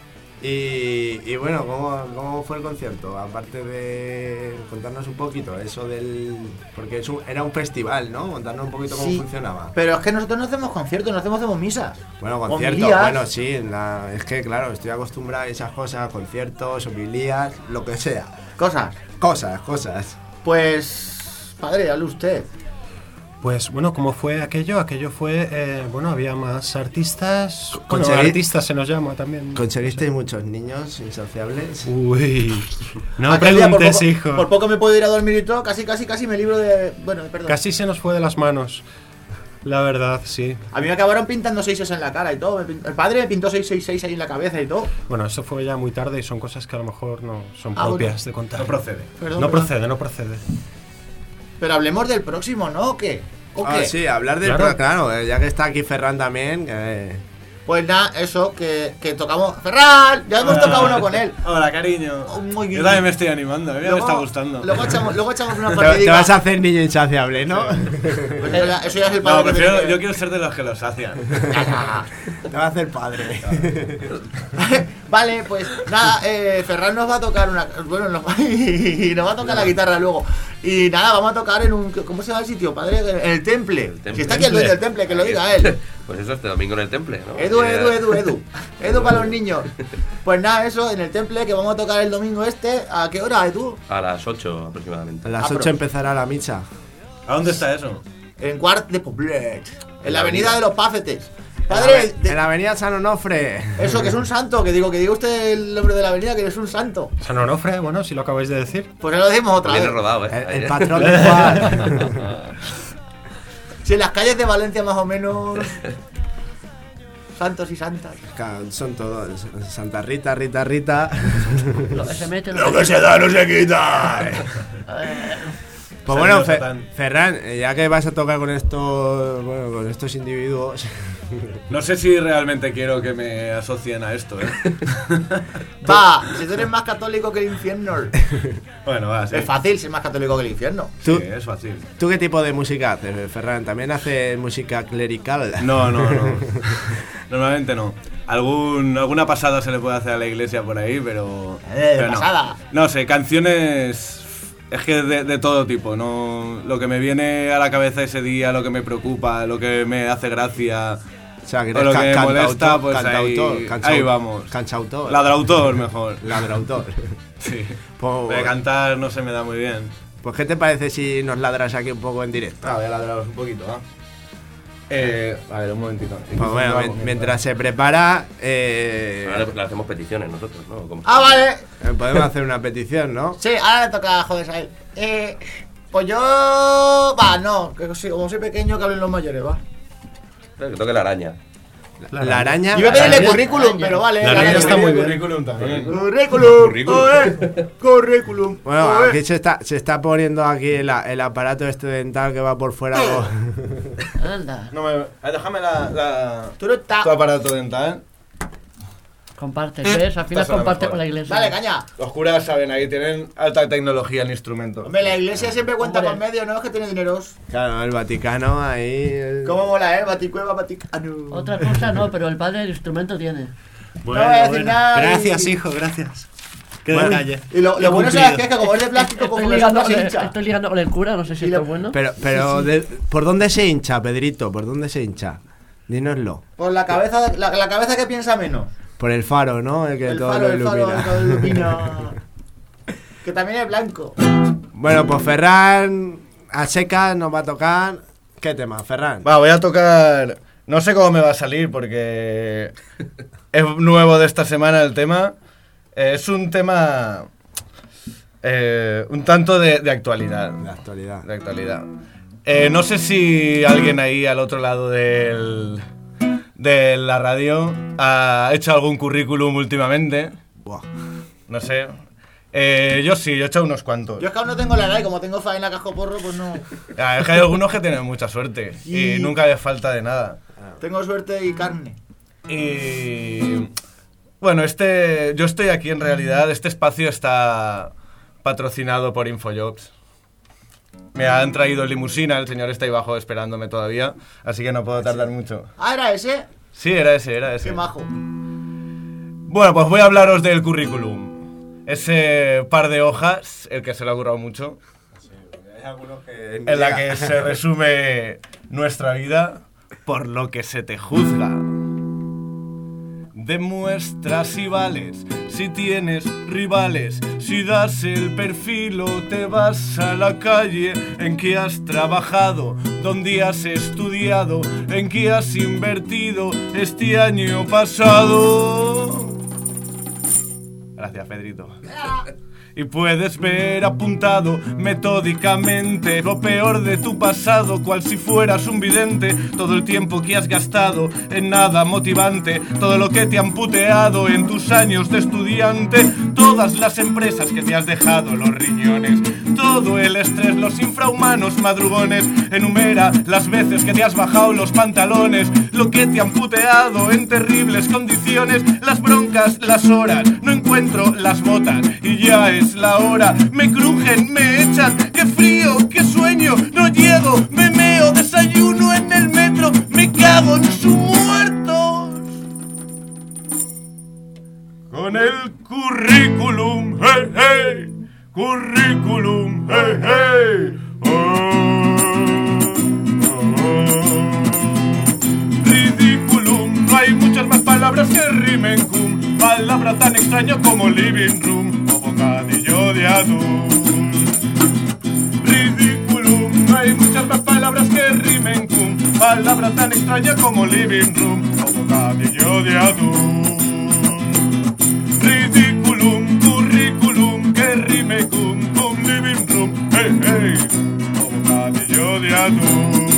Y bueno, ¿cómo fue el concierto? Aparte de contarnos un poquito eso del... Porque era un festival, ¿no? Contarnos un poquito cómo Sí, funcionaba. Pero es que nosotros no hacemos conciertos, nosotros hacemos misas. Bueno, conciertos, Homilías. bueno, sí, es que claro, estoy acostumbrado a esas cosas, conciertos, homilías, lo que sea. Cosas. Cosas. Pues, padre, hable usted. Pues bueno, ¿cómo fue aquello? Aquello fue, bueno, había más artistas. Bueno, Conseguí- artistas se nos llama también. ¿Conseguisteis muchos niños insaciables? Uy, no Aquel día, preguntes, por hijo. Por poco me puedo ir a dormir y todo, casi me libro de... Bueno, perdón. Casi se nos fue de las manos. La verdad, sí. A mí me acabaron pintando 6 en la cara y todo. El padre me pintó 666 ahí en la cabeza y todo. Bueno, eso fue ya muy tarde y son cosas que a lo mejor no son Ah, propias bueno. de contar. No procede. Perdón, No perdón. procede. Pero hablemos del próximo, ¿no? ¿O qué? ¿O Ah, qué? sí, hablar del... Claro. Claro, ya que está aquí Ferran también, Pues nada, eso, que tocamos... ¡Ferran! Ya hemos tocado uno con él. Hola, cariño. Muy bien. Yo también me estoy animando, a mí me está gustando. Luego echamos una te partidita. vas a hacer niño insaciable, ¿no? Pues eso ya es el padre No, que prefiero, me- yo quiero ser de los que los sacian. Te va a hacer padre. Vale, pues nada, Ferran nos va a tocar una... Bueno, y nos va a tocar la guitarra luego. Y nada, vamos a tocar en un... ¿Cómo se llama el sitio, padre? En el temple. Si está aquí el dueño del temple, que lo diga él. Pues eso, este domingo en el temple, ¿no? Edu para los niños. Pues nada, eso, en el temple que vamos a tocar el domingo este. ¿A qué hora, Edu? A las 8 aproximadamente. A las Ah, 8 pero- empezará la misa. ¿A dónde está eso? En Quart de Poblet. En la avenida de los Pafetes. En Padre, la avenida San Onofre. eso, que es un santo, que diga usted el nombre de la avenida, que es un santo. San Onofre, bueno, si lo acabáis de decir. Pues lo decimos otra Viene vez. rodado, El patrón de Juan. Si en las calles de Valencia más o menos... Santos y santas. Son todos. Santa Rita, Rita. Lo que se mete, Lo que se da no se quita. Pues bueno, Saludos, Satán. Ferran, ya que vas a tocar con estos individuos. No sé si realmente quiero que me asocien a esto, ¿eh? Va, si tú eres más católico que el infierno. Bueno, va, sí. Es fácil ser más católico que el infierno. ¿Tú, Sí, es fácil. ¿Tú qué tipo de música haces, Ferran? ¿También haces música clerical? No. Normalmente no. Alguna pasada se le puede hacer a la iglesia por ahí, pero no. pasada. No sé, canciones. Es que de todo tipo, ¿no? Lo que me viene a la cabeza ese día, lo que me preocupa, lo que me hace gracia, O sea, que o lo que me cantautor, molesta, pues cantautor, ahí vamos. Cantautor. Ladrautor mejor. Ladrautor. Sí. Pues, De cantar no se me da muy bien. pues, ¿qué te parece si nos ladras aquí un poco en directo? Voy a ladraros un poquito, ¿ah? A ver, un momentito. Pues bueno, mientras se prepara, Ahora le hacemos peticiones nosotros, ¿no? ¿Cómo? Ah, vale. podemos hacer una petición, ¿no? Sí, ahora le toca joder a él. Pues yo... Va, no, que sí, como soy pequeño que hablen los mayores, va. Que toque la araña. La araña. Yo iba a pedirle araña. currículum, pero vale. La araña está muy bien. Currículum también. Currículum. Currículum. Bueno, Oe. aquí se está poniendo aquí el aparato este dental que va por fuera. Anda, No me... Déjame Turuta. tu aparato dental. comparte, ¿ves? Al final Esta suena comparte mejor. con la iglesia. Dale, caña. Los curas saben, ahí tienen alta tecnología en instrumento. Hombre, la iglesia siempre cuenta Hombre. con medio, ¿no? Es que tiene dineros. Claro, el Vaticano ahí. ¿Cómo mola, Baticueva, Vaticano. Otra cosa no, pero el padre del instrumento tiene. voy a decir nada y- Gracias, hijo, gracias. Qué detalle. Y lo Qué bueno cumplido. es que como es de plástico, como Estoy que ligando, no se hincha. estoy ligando con el cura, no sé si Y esto lo- es bueno. Pero ¿por dónde se hincha, Pedrito? ¿Por dónde se hincha? Dínoslo. Por la cabeza, la cabeza que piensa menos. Por el faro, ¿no? El que El todo faro, lo el faro, ilumina. el todo ilumina. Que también es blanco. Bueno, pues Ferran a secas nos va a tocar. ¿Qué tema, Ferran? Va, voy a tocar... No sé cómo me va a salir porque es nuevo de esta semana el tema. Es un tema un tanto de actualidad. De actualidad. De actualidad. No sé si alguien ahí al otro lado de la radio ha hecho algún currículum últimamente. Buah. No sé. Yo sí, yo he hecho unos cuantos. Yo es que aún no tengo la edad y como tengo faena casco porro, pues no. Es que hay algunos que tienen mucha suerte y nunca les falta de nada. Tengo suerte y carne. Y bueno, yo estoy aquí en realidad, este espacio está patrocinado por Infojobs. Me han traído en limusina, el señor está ahí abajo esperándome todavía, así que no puedo tardar mucho. Ah, ¿era ese? Sí, era ese. Qué majo. Bueno, pues voy a hablaros del currículum. Ese par de hojas, el que se le ha currado mucho, en la que se resume nuestra vida, por lo que se te juzga. Demuestra si vales, si tienes rivales, si das el perfil o te vas a la calle, en qué has trabajado, dónde has estudiado, en qué has invertido este año pasado. Gracias, Pedrito. Y puedes ver apuntado metódicamente lo peor de tu pasado, cual si fueras un vidente. Todo el tiempo que has gastado en nada motivante, todo lo que te han puteado en tus años de estudiante, todas las empresas que te has dejado los riñones, todo el estrés, los infrahumanos madrugones. Enumera las veces que te has bajado los pantalones, lo que te han puteado en terribles condiciones, las broncas, las horas, no encuentro las botas y ya es la hora. Me crujen, me echan, qué frío, qué sueño, no llego, me meo, desayuno en el metro, me cago en sus muertos. Con el currículum, hey, hey, currículum, hey, hey, Ridiculum, no hay muchas más palabras que rimen cum, palabra tan extraña como living room o bocadillo de atún. Ridiculum, no hay muchas más palabras que rimen cum, palabra tan extraña como living room o bocadillo de atún. Ridiculum, currículum, que rime cum, living room, hey, hey, o bocadillo de atún.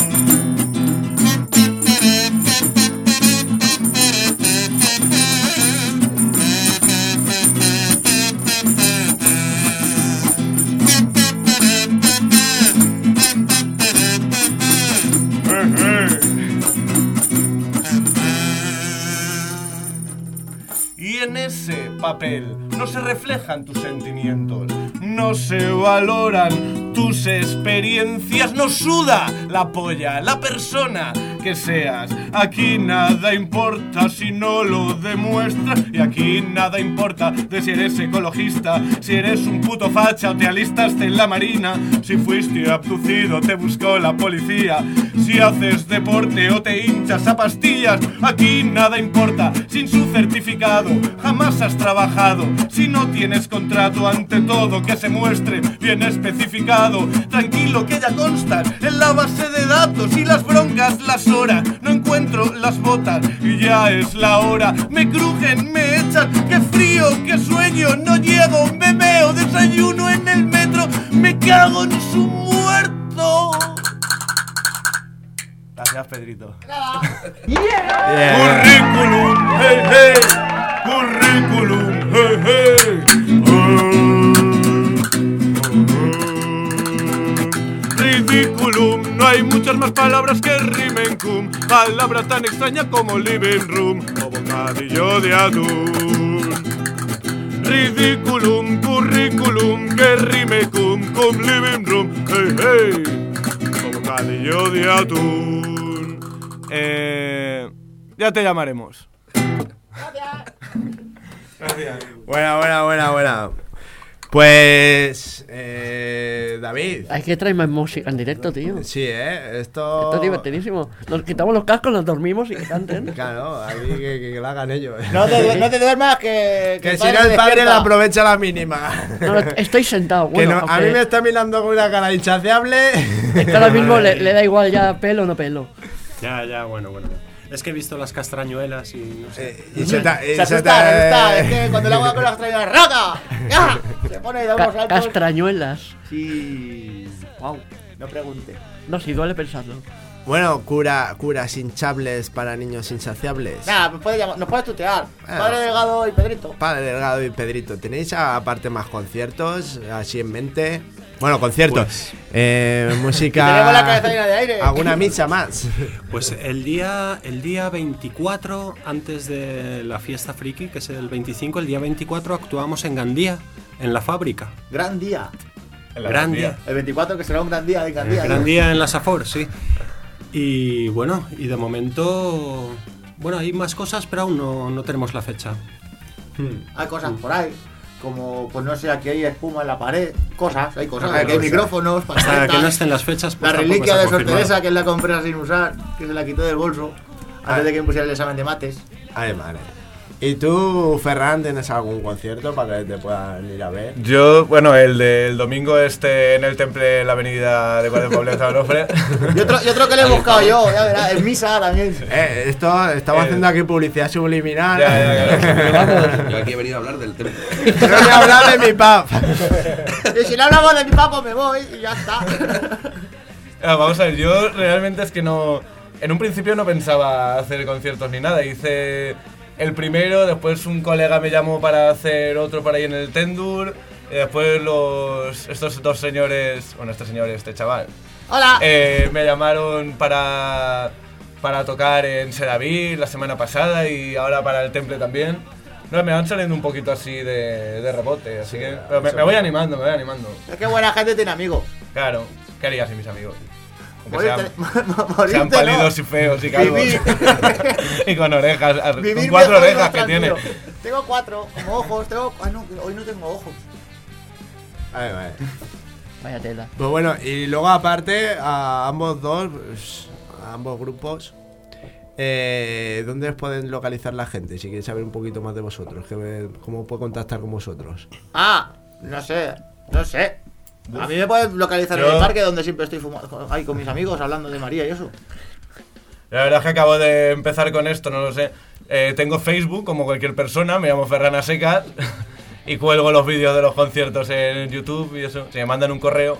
Y en ese papel no se reflejan tus sentimientos, no se valoran tus experiencias, no suda la polla, la persona que seas. Aquí nada importa si no lo demuestras, y aquí nada importa de si eres ecologista, si eres un puto facha o te alistaste en la marina, si fuiste abducido, te buscó la policía, si haces deporte o te hinchas a pastillas. Aquí nada importa, sin su certificado jamás has trabajado, si no tienes contrato, ante todo que se muestre bien especificado. Tranquilo que ya constan en la base de datos, y las broncas, las horas, no encuentro las botas y ya es la hora. Me crujen, me echan, qué frío, qué sueño, no llego, me meo, desayuno en el metro, me cago en su muerto. Gracias, Pedrito. Yeah. Currículum, hey, hey, currículum, hey, hey. Ridiculum, no hay muchas más palabras que rimen cum, palabra tan extraña como living room o bocadillo de atún. Ridiculum, currículum, que rime cum, living room, hey, hey, o bocadillo de atún. Ya te llamaremos. Gracias. Buena. Pues, David. Hay que traer más música en directo, tío. Sí, esto es divertidísimo. Nos quitamos los cascos, nos dormimos y que canten. Claro, aquí que lo hagan ellos. No te duermas, que si no el padre le aprovecha la mínima. No, estoy sentado. Que Bueno, no, a mí me está mirando con una cara insaciable. Es que ahora mismo le da igual ya pelo o no pelo. Ya, bueno. Es que he visto las castrañuelas y no sé. Se asusta. Es que cuando le hago con las castrañuelas, ¡raca! ¡Ya! Se pone de unos saltos. Castrañuelas. Sí. Wow, no pregunte. No, si duele pensarlo. Bueno, curas hinchables para niños insaciables. Nada, nos puedes tutear. Padre Delgado y Pedrito. Padre Delgado y Pedrito. ¿Tenéis aparte más conciertos así en mente? Bueno, conciertos. Música. Tenemos la cabeza llena de aire. ¿Alguna misa más? Pues el día 24, antes de la fiesta friki, que es el 25, el día 24 actuamos en Gandía, en la fábrica. Gran día. Gran día. El 24 que será un gran día de Gandía. Gran día en la Safor, sí. Y bueno, y de momento, bueno, hay más cosas, pero aún no tenemos la fecha. Hay cosas por ahí. Como, pues no sé, aquí hay espuma en la pared. Hay cosas. Hay Aquí hay cosas. micrófonos, Hasta que pantallas. no estén las fechas, pues La tampoco reliquia se ha de Sor confirmado. Teresa, que es la compré sin usar, que se la quitó del bolso antes de que me pusiera el examen de mates. Ay, madre. ¿Y tú, Ferran, tienes algún concierto para que te puedan ir a ver? Yo, bueno, el del domingo en el temple en la avenida de Guardia de Poblet San Onofre. Y otro que le he buscado yo, ya verás, es misa también. Estamos haciendo aquí publicidad subliminal. Yo aquí he venido a hablar del temple. Yo voy a hablar de mi pub. Y si no hablamos de mi papo me voy y ya está. Vamos a ver, yo realmente es que no... En un principio no pensaba hacer conciertos ni nada. Hice el primero, después un colega me llamó para hacer otro por ahí en el Tendur. Y después estos dos señores, bueno, este chaval. Hola. Me llamaron para tocar en Sedaví la semana pasada y ahora para el temple también. No, me van saliendo un poquito así de rebote, así que... Pero me voy animando. Es que buena gente tiene amigos. Claro, ¿qué haría sin mis amigos? Aunque Morirte sean pálidos y feos y calvos. Y con orejas, con Vivir 4 mejor y orejas más que tiene. tranquilo. Tengo 4, como ojos, no, hoy no tengo ojos. Ay, vale. Vaya tela. Pues bueno, y luego aparte, a ambos grupos, ¿dónde os pueden localizar la gente? Si quieres saber un poquito más de vosotros, ¿cómo puedo contactar con vosotros? No sé. A mí me pueden localizar en el parque donde siempre estoy fumando ahí con mis amigos hablando de María y eso. La verdad es que acabo de empezar con esto, no lo sé. Tengo Facebook, como cualquier persona, me llamo Ferran Asecas y cuelgo los vídeos de los conciertos en YouTube y eso. Si me mandan un correo,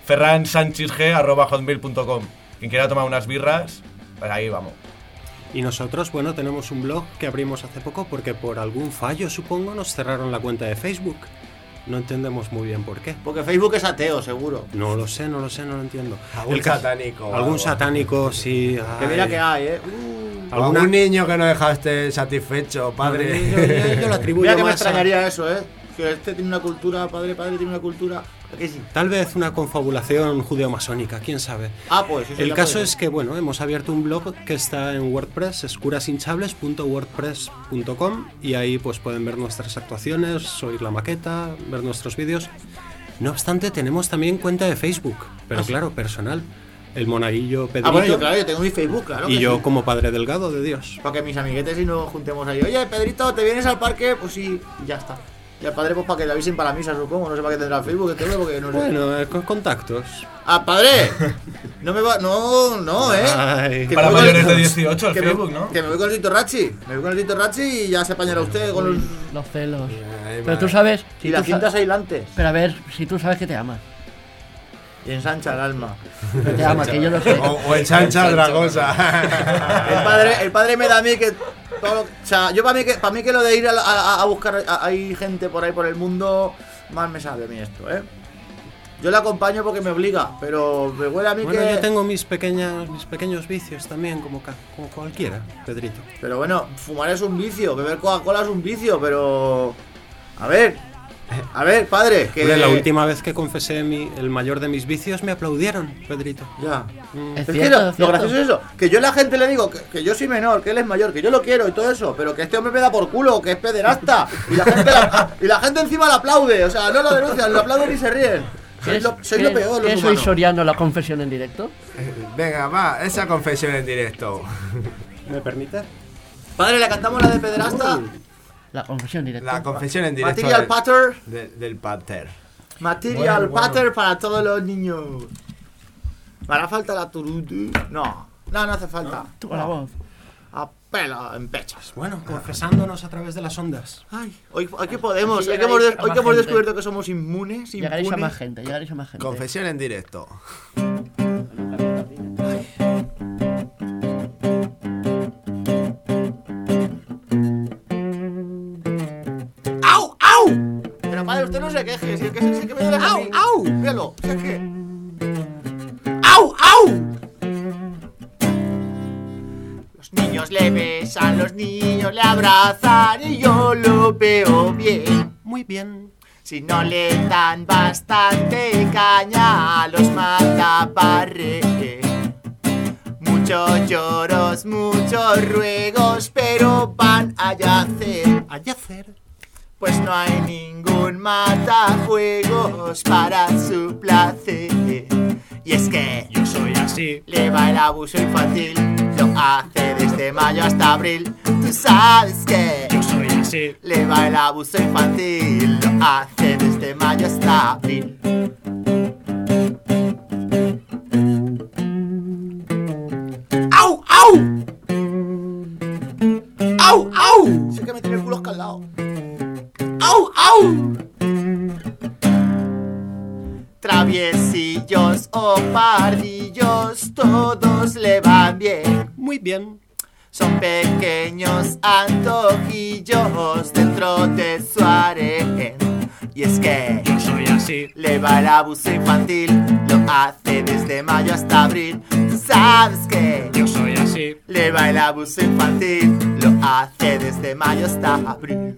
ferransanchezg@hotmail.com. Quien quiera tomar unas birras, pues ahí vamos. Y nosotros, bueno, tenemos un blog que abrimos hace poco porque por algún fallo, supongo, nos cerraron la cuenta de Facebook. No entendemos muy bien por qué. Porque Facebook es ateo, seguro. No lo sé, no lo entiendo. Algún satánico. Algún satánico, sí. Que mira que hay, Algún niño que no dejaste satisfecho, padre. Yo lo atribuyo mira que me más extrañaría eso, que este tiene una cultura, padre tiene una cultura. ¿A que sí? Tal vez una confabulación judeo-masónica, quién sabe. Pues eso. El caso es que, bueno, hemos abierto un blog que está en WordPress, escurashinchables.wordpress.com, y ahí pues pueden ver nuestras actuaciones, oír la maqueta, ver nuestros vídeos. No obstante, tenemos también cuenta de Facebook, pero claro, personal. El monaguillo Pedrito. Bueno, yo tengo mi Facebook, claro. Y yo sí. como padre delgado de Dios. Para que mis amiguetes y nos juntemos ahí. Oye, Pedrito, ¿te vienes al parque? Pues sí, y ya está. Y al padre, pues para que le avisen para la misa, supongo. No sé para qué tendrá el Facebook, este porque no sé. Bueno, con contactos. Padre, no me va. No, Ay. Para mayores de 18 el Facebook, ¿no? Que me voy con el Tito Rachi. y ya se apañará usted con los celos. Pero tú sabes. Y las cintas aislantes. Pero a ver, si tú sabes que te ama. Y ensancha el alma. Que te ama, que yo lo sé. O ensancha otra cosa. El padre me da a mí que. O sea, yo para mí que lo de ir a buscar hay gente por ahí por el mundo, más me sabe a mí esto, Yo le acompaño porque me obliga, pero me huele a mí Bueno, que... yo tengo mis pequeños vicios también, como cualquiera, Pedrito. Pero bueno, fumar es un vicio, beber Coca-Cola es un vicio, pero... A ver, padre, que... Hombre, la última vez que confesé el mayor de mis vicios me aplaudieron, Pedrito. Ya. Es Es cierto, que es lo cierto. gracioso es eso, que yo a la gente le digo que yo soy menor, que él es mayor, que yo lo quiero y todo eso, pero que este hombre me da por culo, que es pederasta, y la gente encima lo aplaude, o sea, no lo denuncian, lo aplauden y se ríen. Soy lo peor, los ¿Qué soy humanos. Soriano, la confesión en directo? Venga, va, esa confesión en directo. ¿Me permite? Padre, le cantamos la de pederasta. La confesión directa. La confesión en directo. Material patter. Del pater. Material patter para todos los niños. ¿Me hará falta la turutu? No hace falta. Tú con la voz. A pelo en pechos. Bueno, confesándonos a través de las ondas. Ay, hoy que podemos, Así hoy que llegaréis a más hemos gente. descubierto que somos inmunes. Llegaréis a más gente, Confesión en directo. ¡Au! ¡Au! Pero padre, usted no se queje, si es que me duele a mí. ¡Au! Míralo, si es que... ¡Au! ¡Au! Los niños le besan, los niños le abrazan y yo lo veo bien. Muy bien. Si no le dan bastante caña, los manda a barrer. Muchos lloros, muchos ruegos, pero van a yacer. A yacer. pues no hay ningún matafuegos para su placer. Y es que Yo soy así. le va el abuso infantil, lo hace desde mayo hasta abril. Tú sabes que Yo soy así. le va el abuso infantil, lo hace desde mayo hasta abril. ¡Au, au! ¡Au, au! Sé que me tiene el culo escaldado. ¡Au, au! Traviesillos o pardillos, todos le van bien. Muy bien. Son pequeños antojillos dentro de su harén. Y es que Yo soy así. le va el abuso infantil, lo hace desde mayo hasta abril. Tú sabes que Yo soy así. le va el abuso infantil, lo hace desde mayo hasta abril.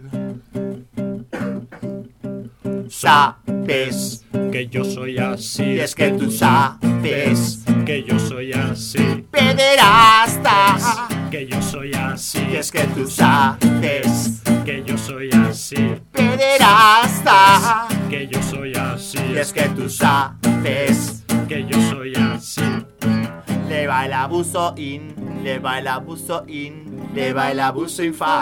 Sabes, Que yo soy así. y es que tú sabes, Que yo soy así. pederasta. Que yo soy así. Y es que tú sabes, Que yo soy así. pederasta. Que yo soy así. Y es que tú sabes, Que yo soy así. le va el abuso le va el abuso le va el abuso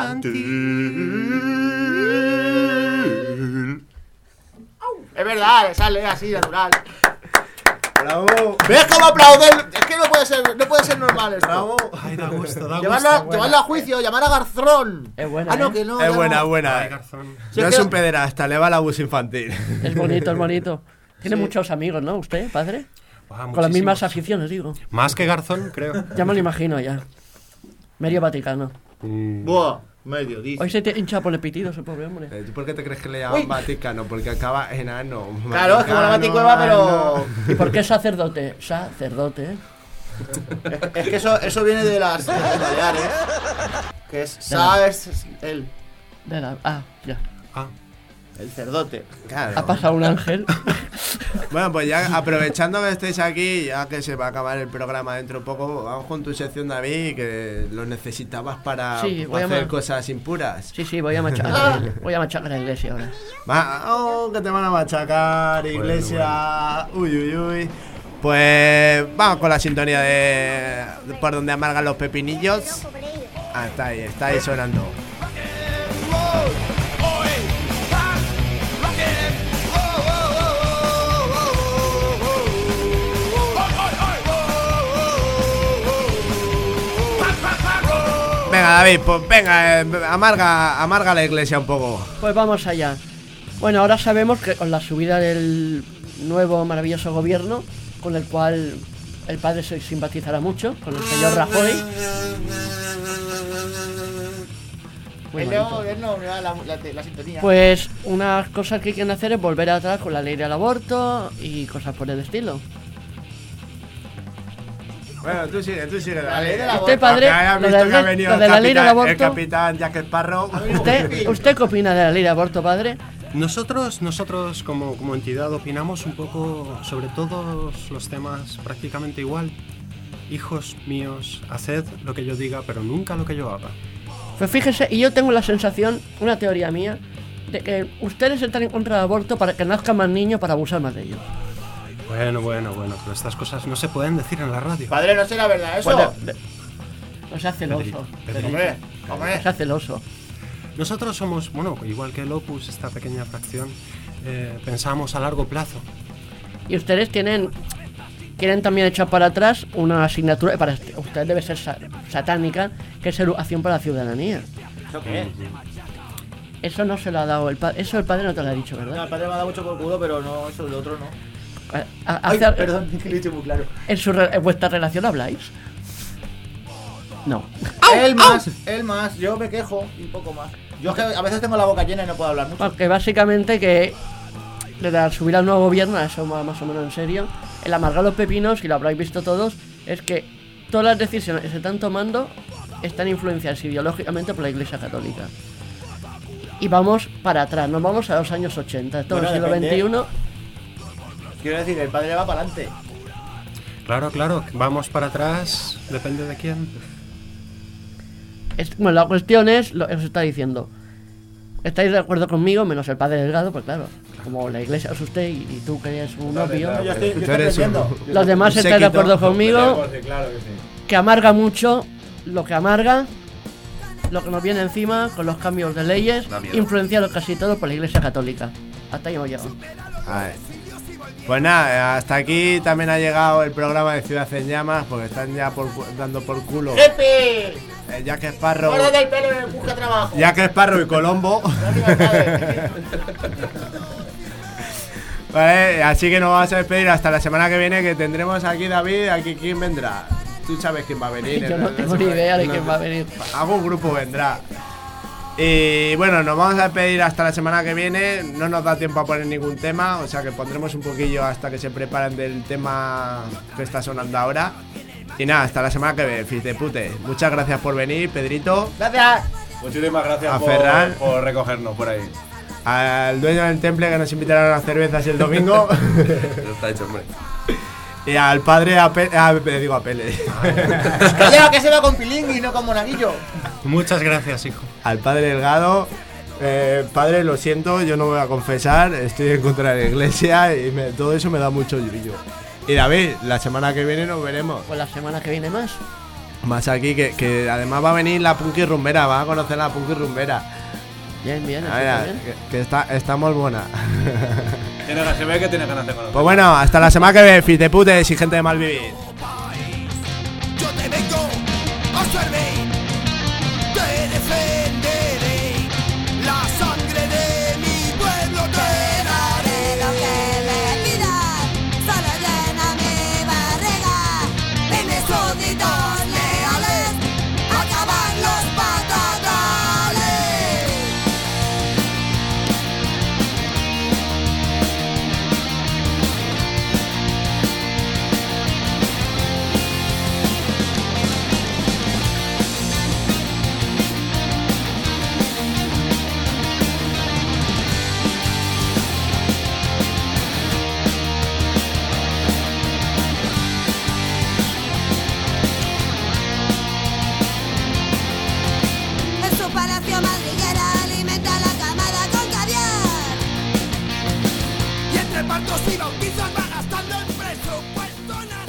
infantil. Es verdad, le sale así natural. ¡Bravo! ¿Ves cómo aplauden? Es que no puede ser normal esto. ¡Bravo! Ay, da gusto, da Llevarlo a juicio, llamar a Garzón. Es buena, Ah, no, ¿eh? que no. Es ya buena, no. buena. Ay, Garzón. Sí, No es es que- un pederasta, le va el abuso infantil. Es bonito, es bonito. Tiene Sí. muchos amigos, ¿no? ¿Usted, padre? Ah, Con las muchísimos. mismas aficiones, digo. Más que Garzón, creo. Ya me lo imagino, ya. Medio Vaticano. Buah, medio, dice. Hoy se te hincha por el pitido ese pobre hombre. ¿Tú por qué te crees que le llaman Uy. Vaticano? Porque acaba en ano. Claro, es como la Baticueva, pero. ¿Y por qué sacerdote? Sacerdote, ¿eh? Es que eso viene de las Baleares. Que es. ¿Sabes? El Ya. Ah, cerdote. Claro. Ha pasado un ángel. Bueno, pues ya aprovechando que estéis aquí, ya que se va a acabar el programa dentro de poco, vamos con tu sección, David, que lo necesitabas para Sí, voy a hacer ma- cosas impuras. Sí, voy a machacar. Voy a machacar a la iglesia ahora. Que te van a machacar, iglesia. Uy, uy, uy. Pues vamos con la sintonía de por donde amargan los pepinillos. Ah, está ahí sonando. Venga, David, pues venga, amarga la iglesia un poco. Pues vamos allá. Bueno, ahora sabemos que con la subida del nuevo maravilloso gobierno, con el cual el padre se simpatizará mucho, con el señor Rajoy. Muy El bonito. nuevo gobierno me da la sintonía. Pues unas cosas que quieren hacer es volver atrás con la ley del aborto y cosas por el estilo. Bueno, tú sigue, La ley de la Usted, padre, Aunque hayas lo visto de que ha venido lo de la ley del el aborto. capitán Jack Sparrow. ¿Usted qué opina de la ley de aborto, padre? nosotros como entidad opinamos un poco sobre todos los temas prácticamente igual. Hijos míos, haced lo que yo diga, pero nunca lo que yo haga. Pues fíjese, y yo tengo la sensación, una teoría mía, de que ustedes están en contra del aborto para que nazcan más niños para abusar más de ellos. Bueno, pero estas cosas no se pueden decir en la radio. Padre, no será verdad eso. Pues no sea celoso. Hombre, No hombre. sea celoso. Nosotros somos, bueno, igual que el Opus, esta pequeña fracción, pensamos a largo plazo. Y ustedes quieren también echar para atrás una asignatura, para ustedes debe ser satánica, que es educación para la ciudadanía. ¿Eso qué es? Eso no se lo ha dado el padre, eso el padre no te lo ha dicho, No, ¿verdad? el padre me ha dado mucho por culo, pero no, eso el otro no. Ay, Perdón, que lo he dicho muy claro. ¿En vuestra relación habláis? No. Él más, yo me quejo y poco más. Yo es que a veces tengo la boca llena y no puedo hablar mucho. Porque básicamente que al subir al nuevo gobierno, eso va más o menos en serio, el amargar los pepinos, y lo habréis visto todos, es que todas las decisiones que se están tomando están influenciadas ideológicamente por la Iglesia Católica. Y vamos para atrás, nos vamos a los años 80, esto es el siglo XXI. Quiero decir, el padre va para adelante. Claro, vamos para atrás, depende de quién. Bueno, la cuestión es lo que os está diciendo. estáis de acuerdo conmigo, menos el padre Delgado, pues claro, como la iglesia es usted y tú que eres un novio, Yo estoy Tú eres leyendo. los demás estáis de acuerdo conmigo, Claro que sí. que amarga mucho lo que amarga, lo que nos viene encima con los cambios de leyes, Da miedo. influenciado casi todo por la iglesia católica. Hasta ahí hemos llegado. A ver. Pues nada, hasta aquí también ha llegado el programa de Ciudad en Llamas, porque están ya dando por culo ¡Epi! Jack Sparrow, ¡Guarda del pelo y busca trabajo! Jack Sparrow y Colombo. Vale, así que nos vamos a despedir hasta la semana que viene, que tendremos aquí David. Aquí quién vendrá. Tú sabes quién va a venir. Yo no tengo ni idea de quién va a venir. Algún grupo vendrá. Y bueno, nos vamos a despedir hasta la semana que viene. No nos da tiempo a poner ningún tema, o sea que pondremos un poquillo hasta que se preparen del tema que está sonando ahora. Y nada, hasta la semana que viene, fils de pute. Muchas gracias por venir, Pedrito. ¡Gracias! Muchísimas gracias A Ferran. por recogernos por ahí. Al dueño del temple que nos invitaron a las cervezas el domingo. Eso está hecho, hombre. Y al padre digo a Pele. ¡Callao, que se va con Pilingui y no con Monaguillo! Muchas gracias, hijo. Al padre Delgado. Padre, lo siento, yo no voy a confesar, estoy en contra de la iglesia y todo eso me da mucho yuyo. Y David, la semana que viene nos veremos. Pues la semana que viene más. Más aquí, que además va a venir la Punky Rumbera, va a conocer la Punky Rumbera. Bien, bien, A ver, está bien. que está muy buena. Se ve que tiene ganas de conocer. Pues bueno, hasta la semana que viene, fils de putes y gente de mal vivir. Yo te vengo a servir, te defenderé, la sangre de mi pueblo te daré. Lo que me pidas, solo llena mi barriga. Y mis súbditos leales acaban los patadales. En su palacio madriguera alimenta la camada con caviar. Y entre partos y bautizos va gastando el presupuesto.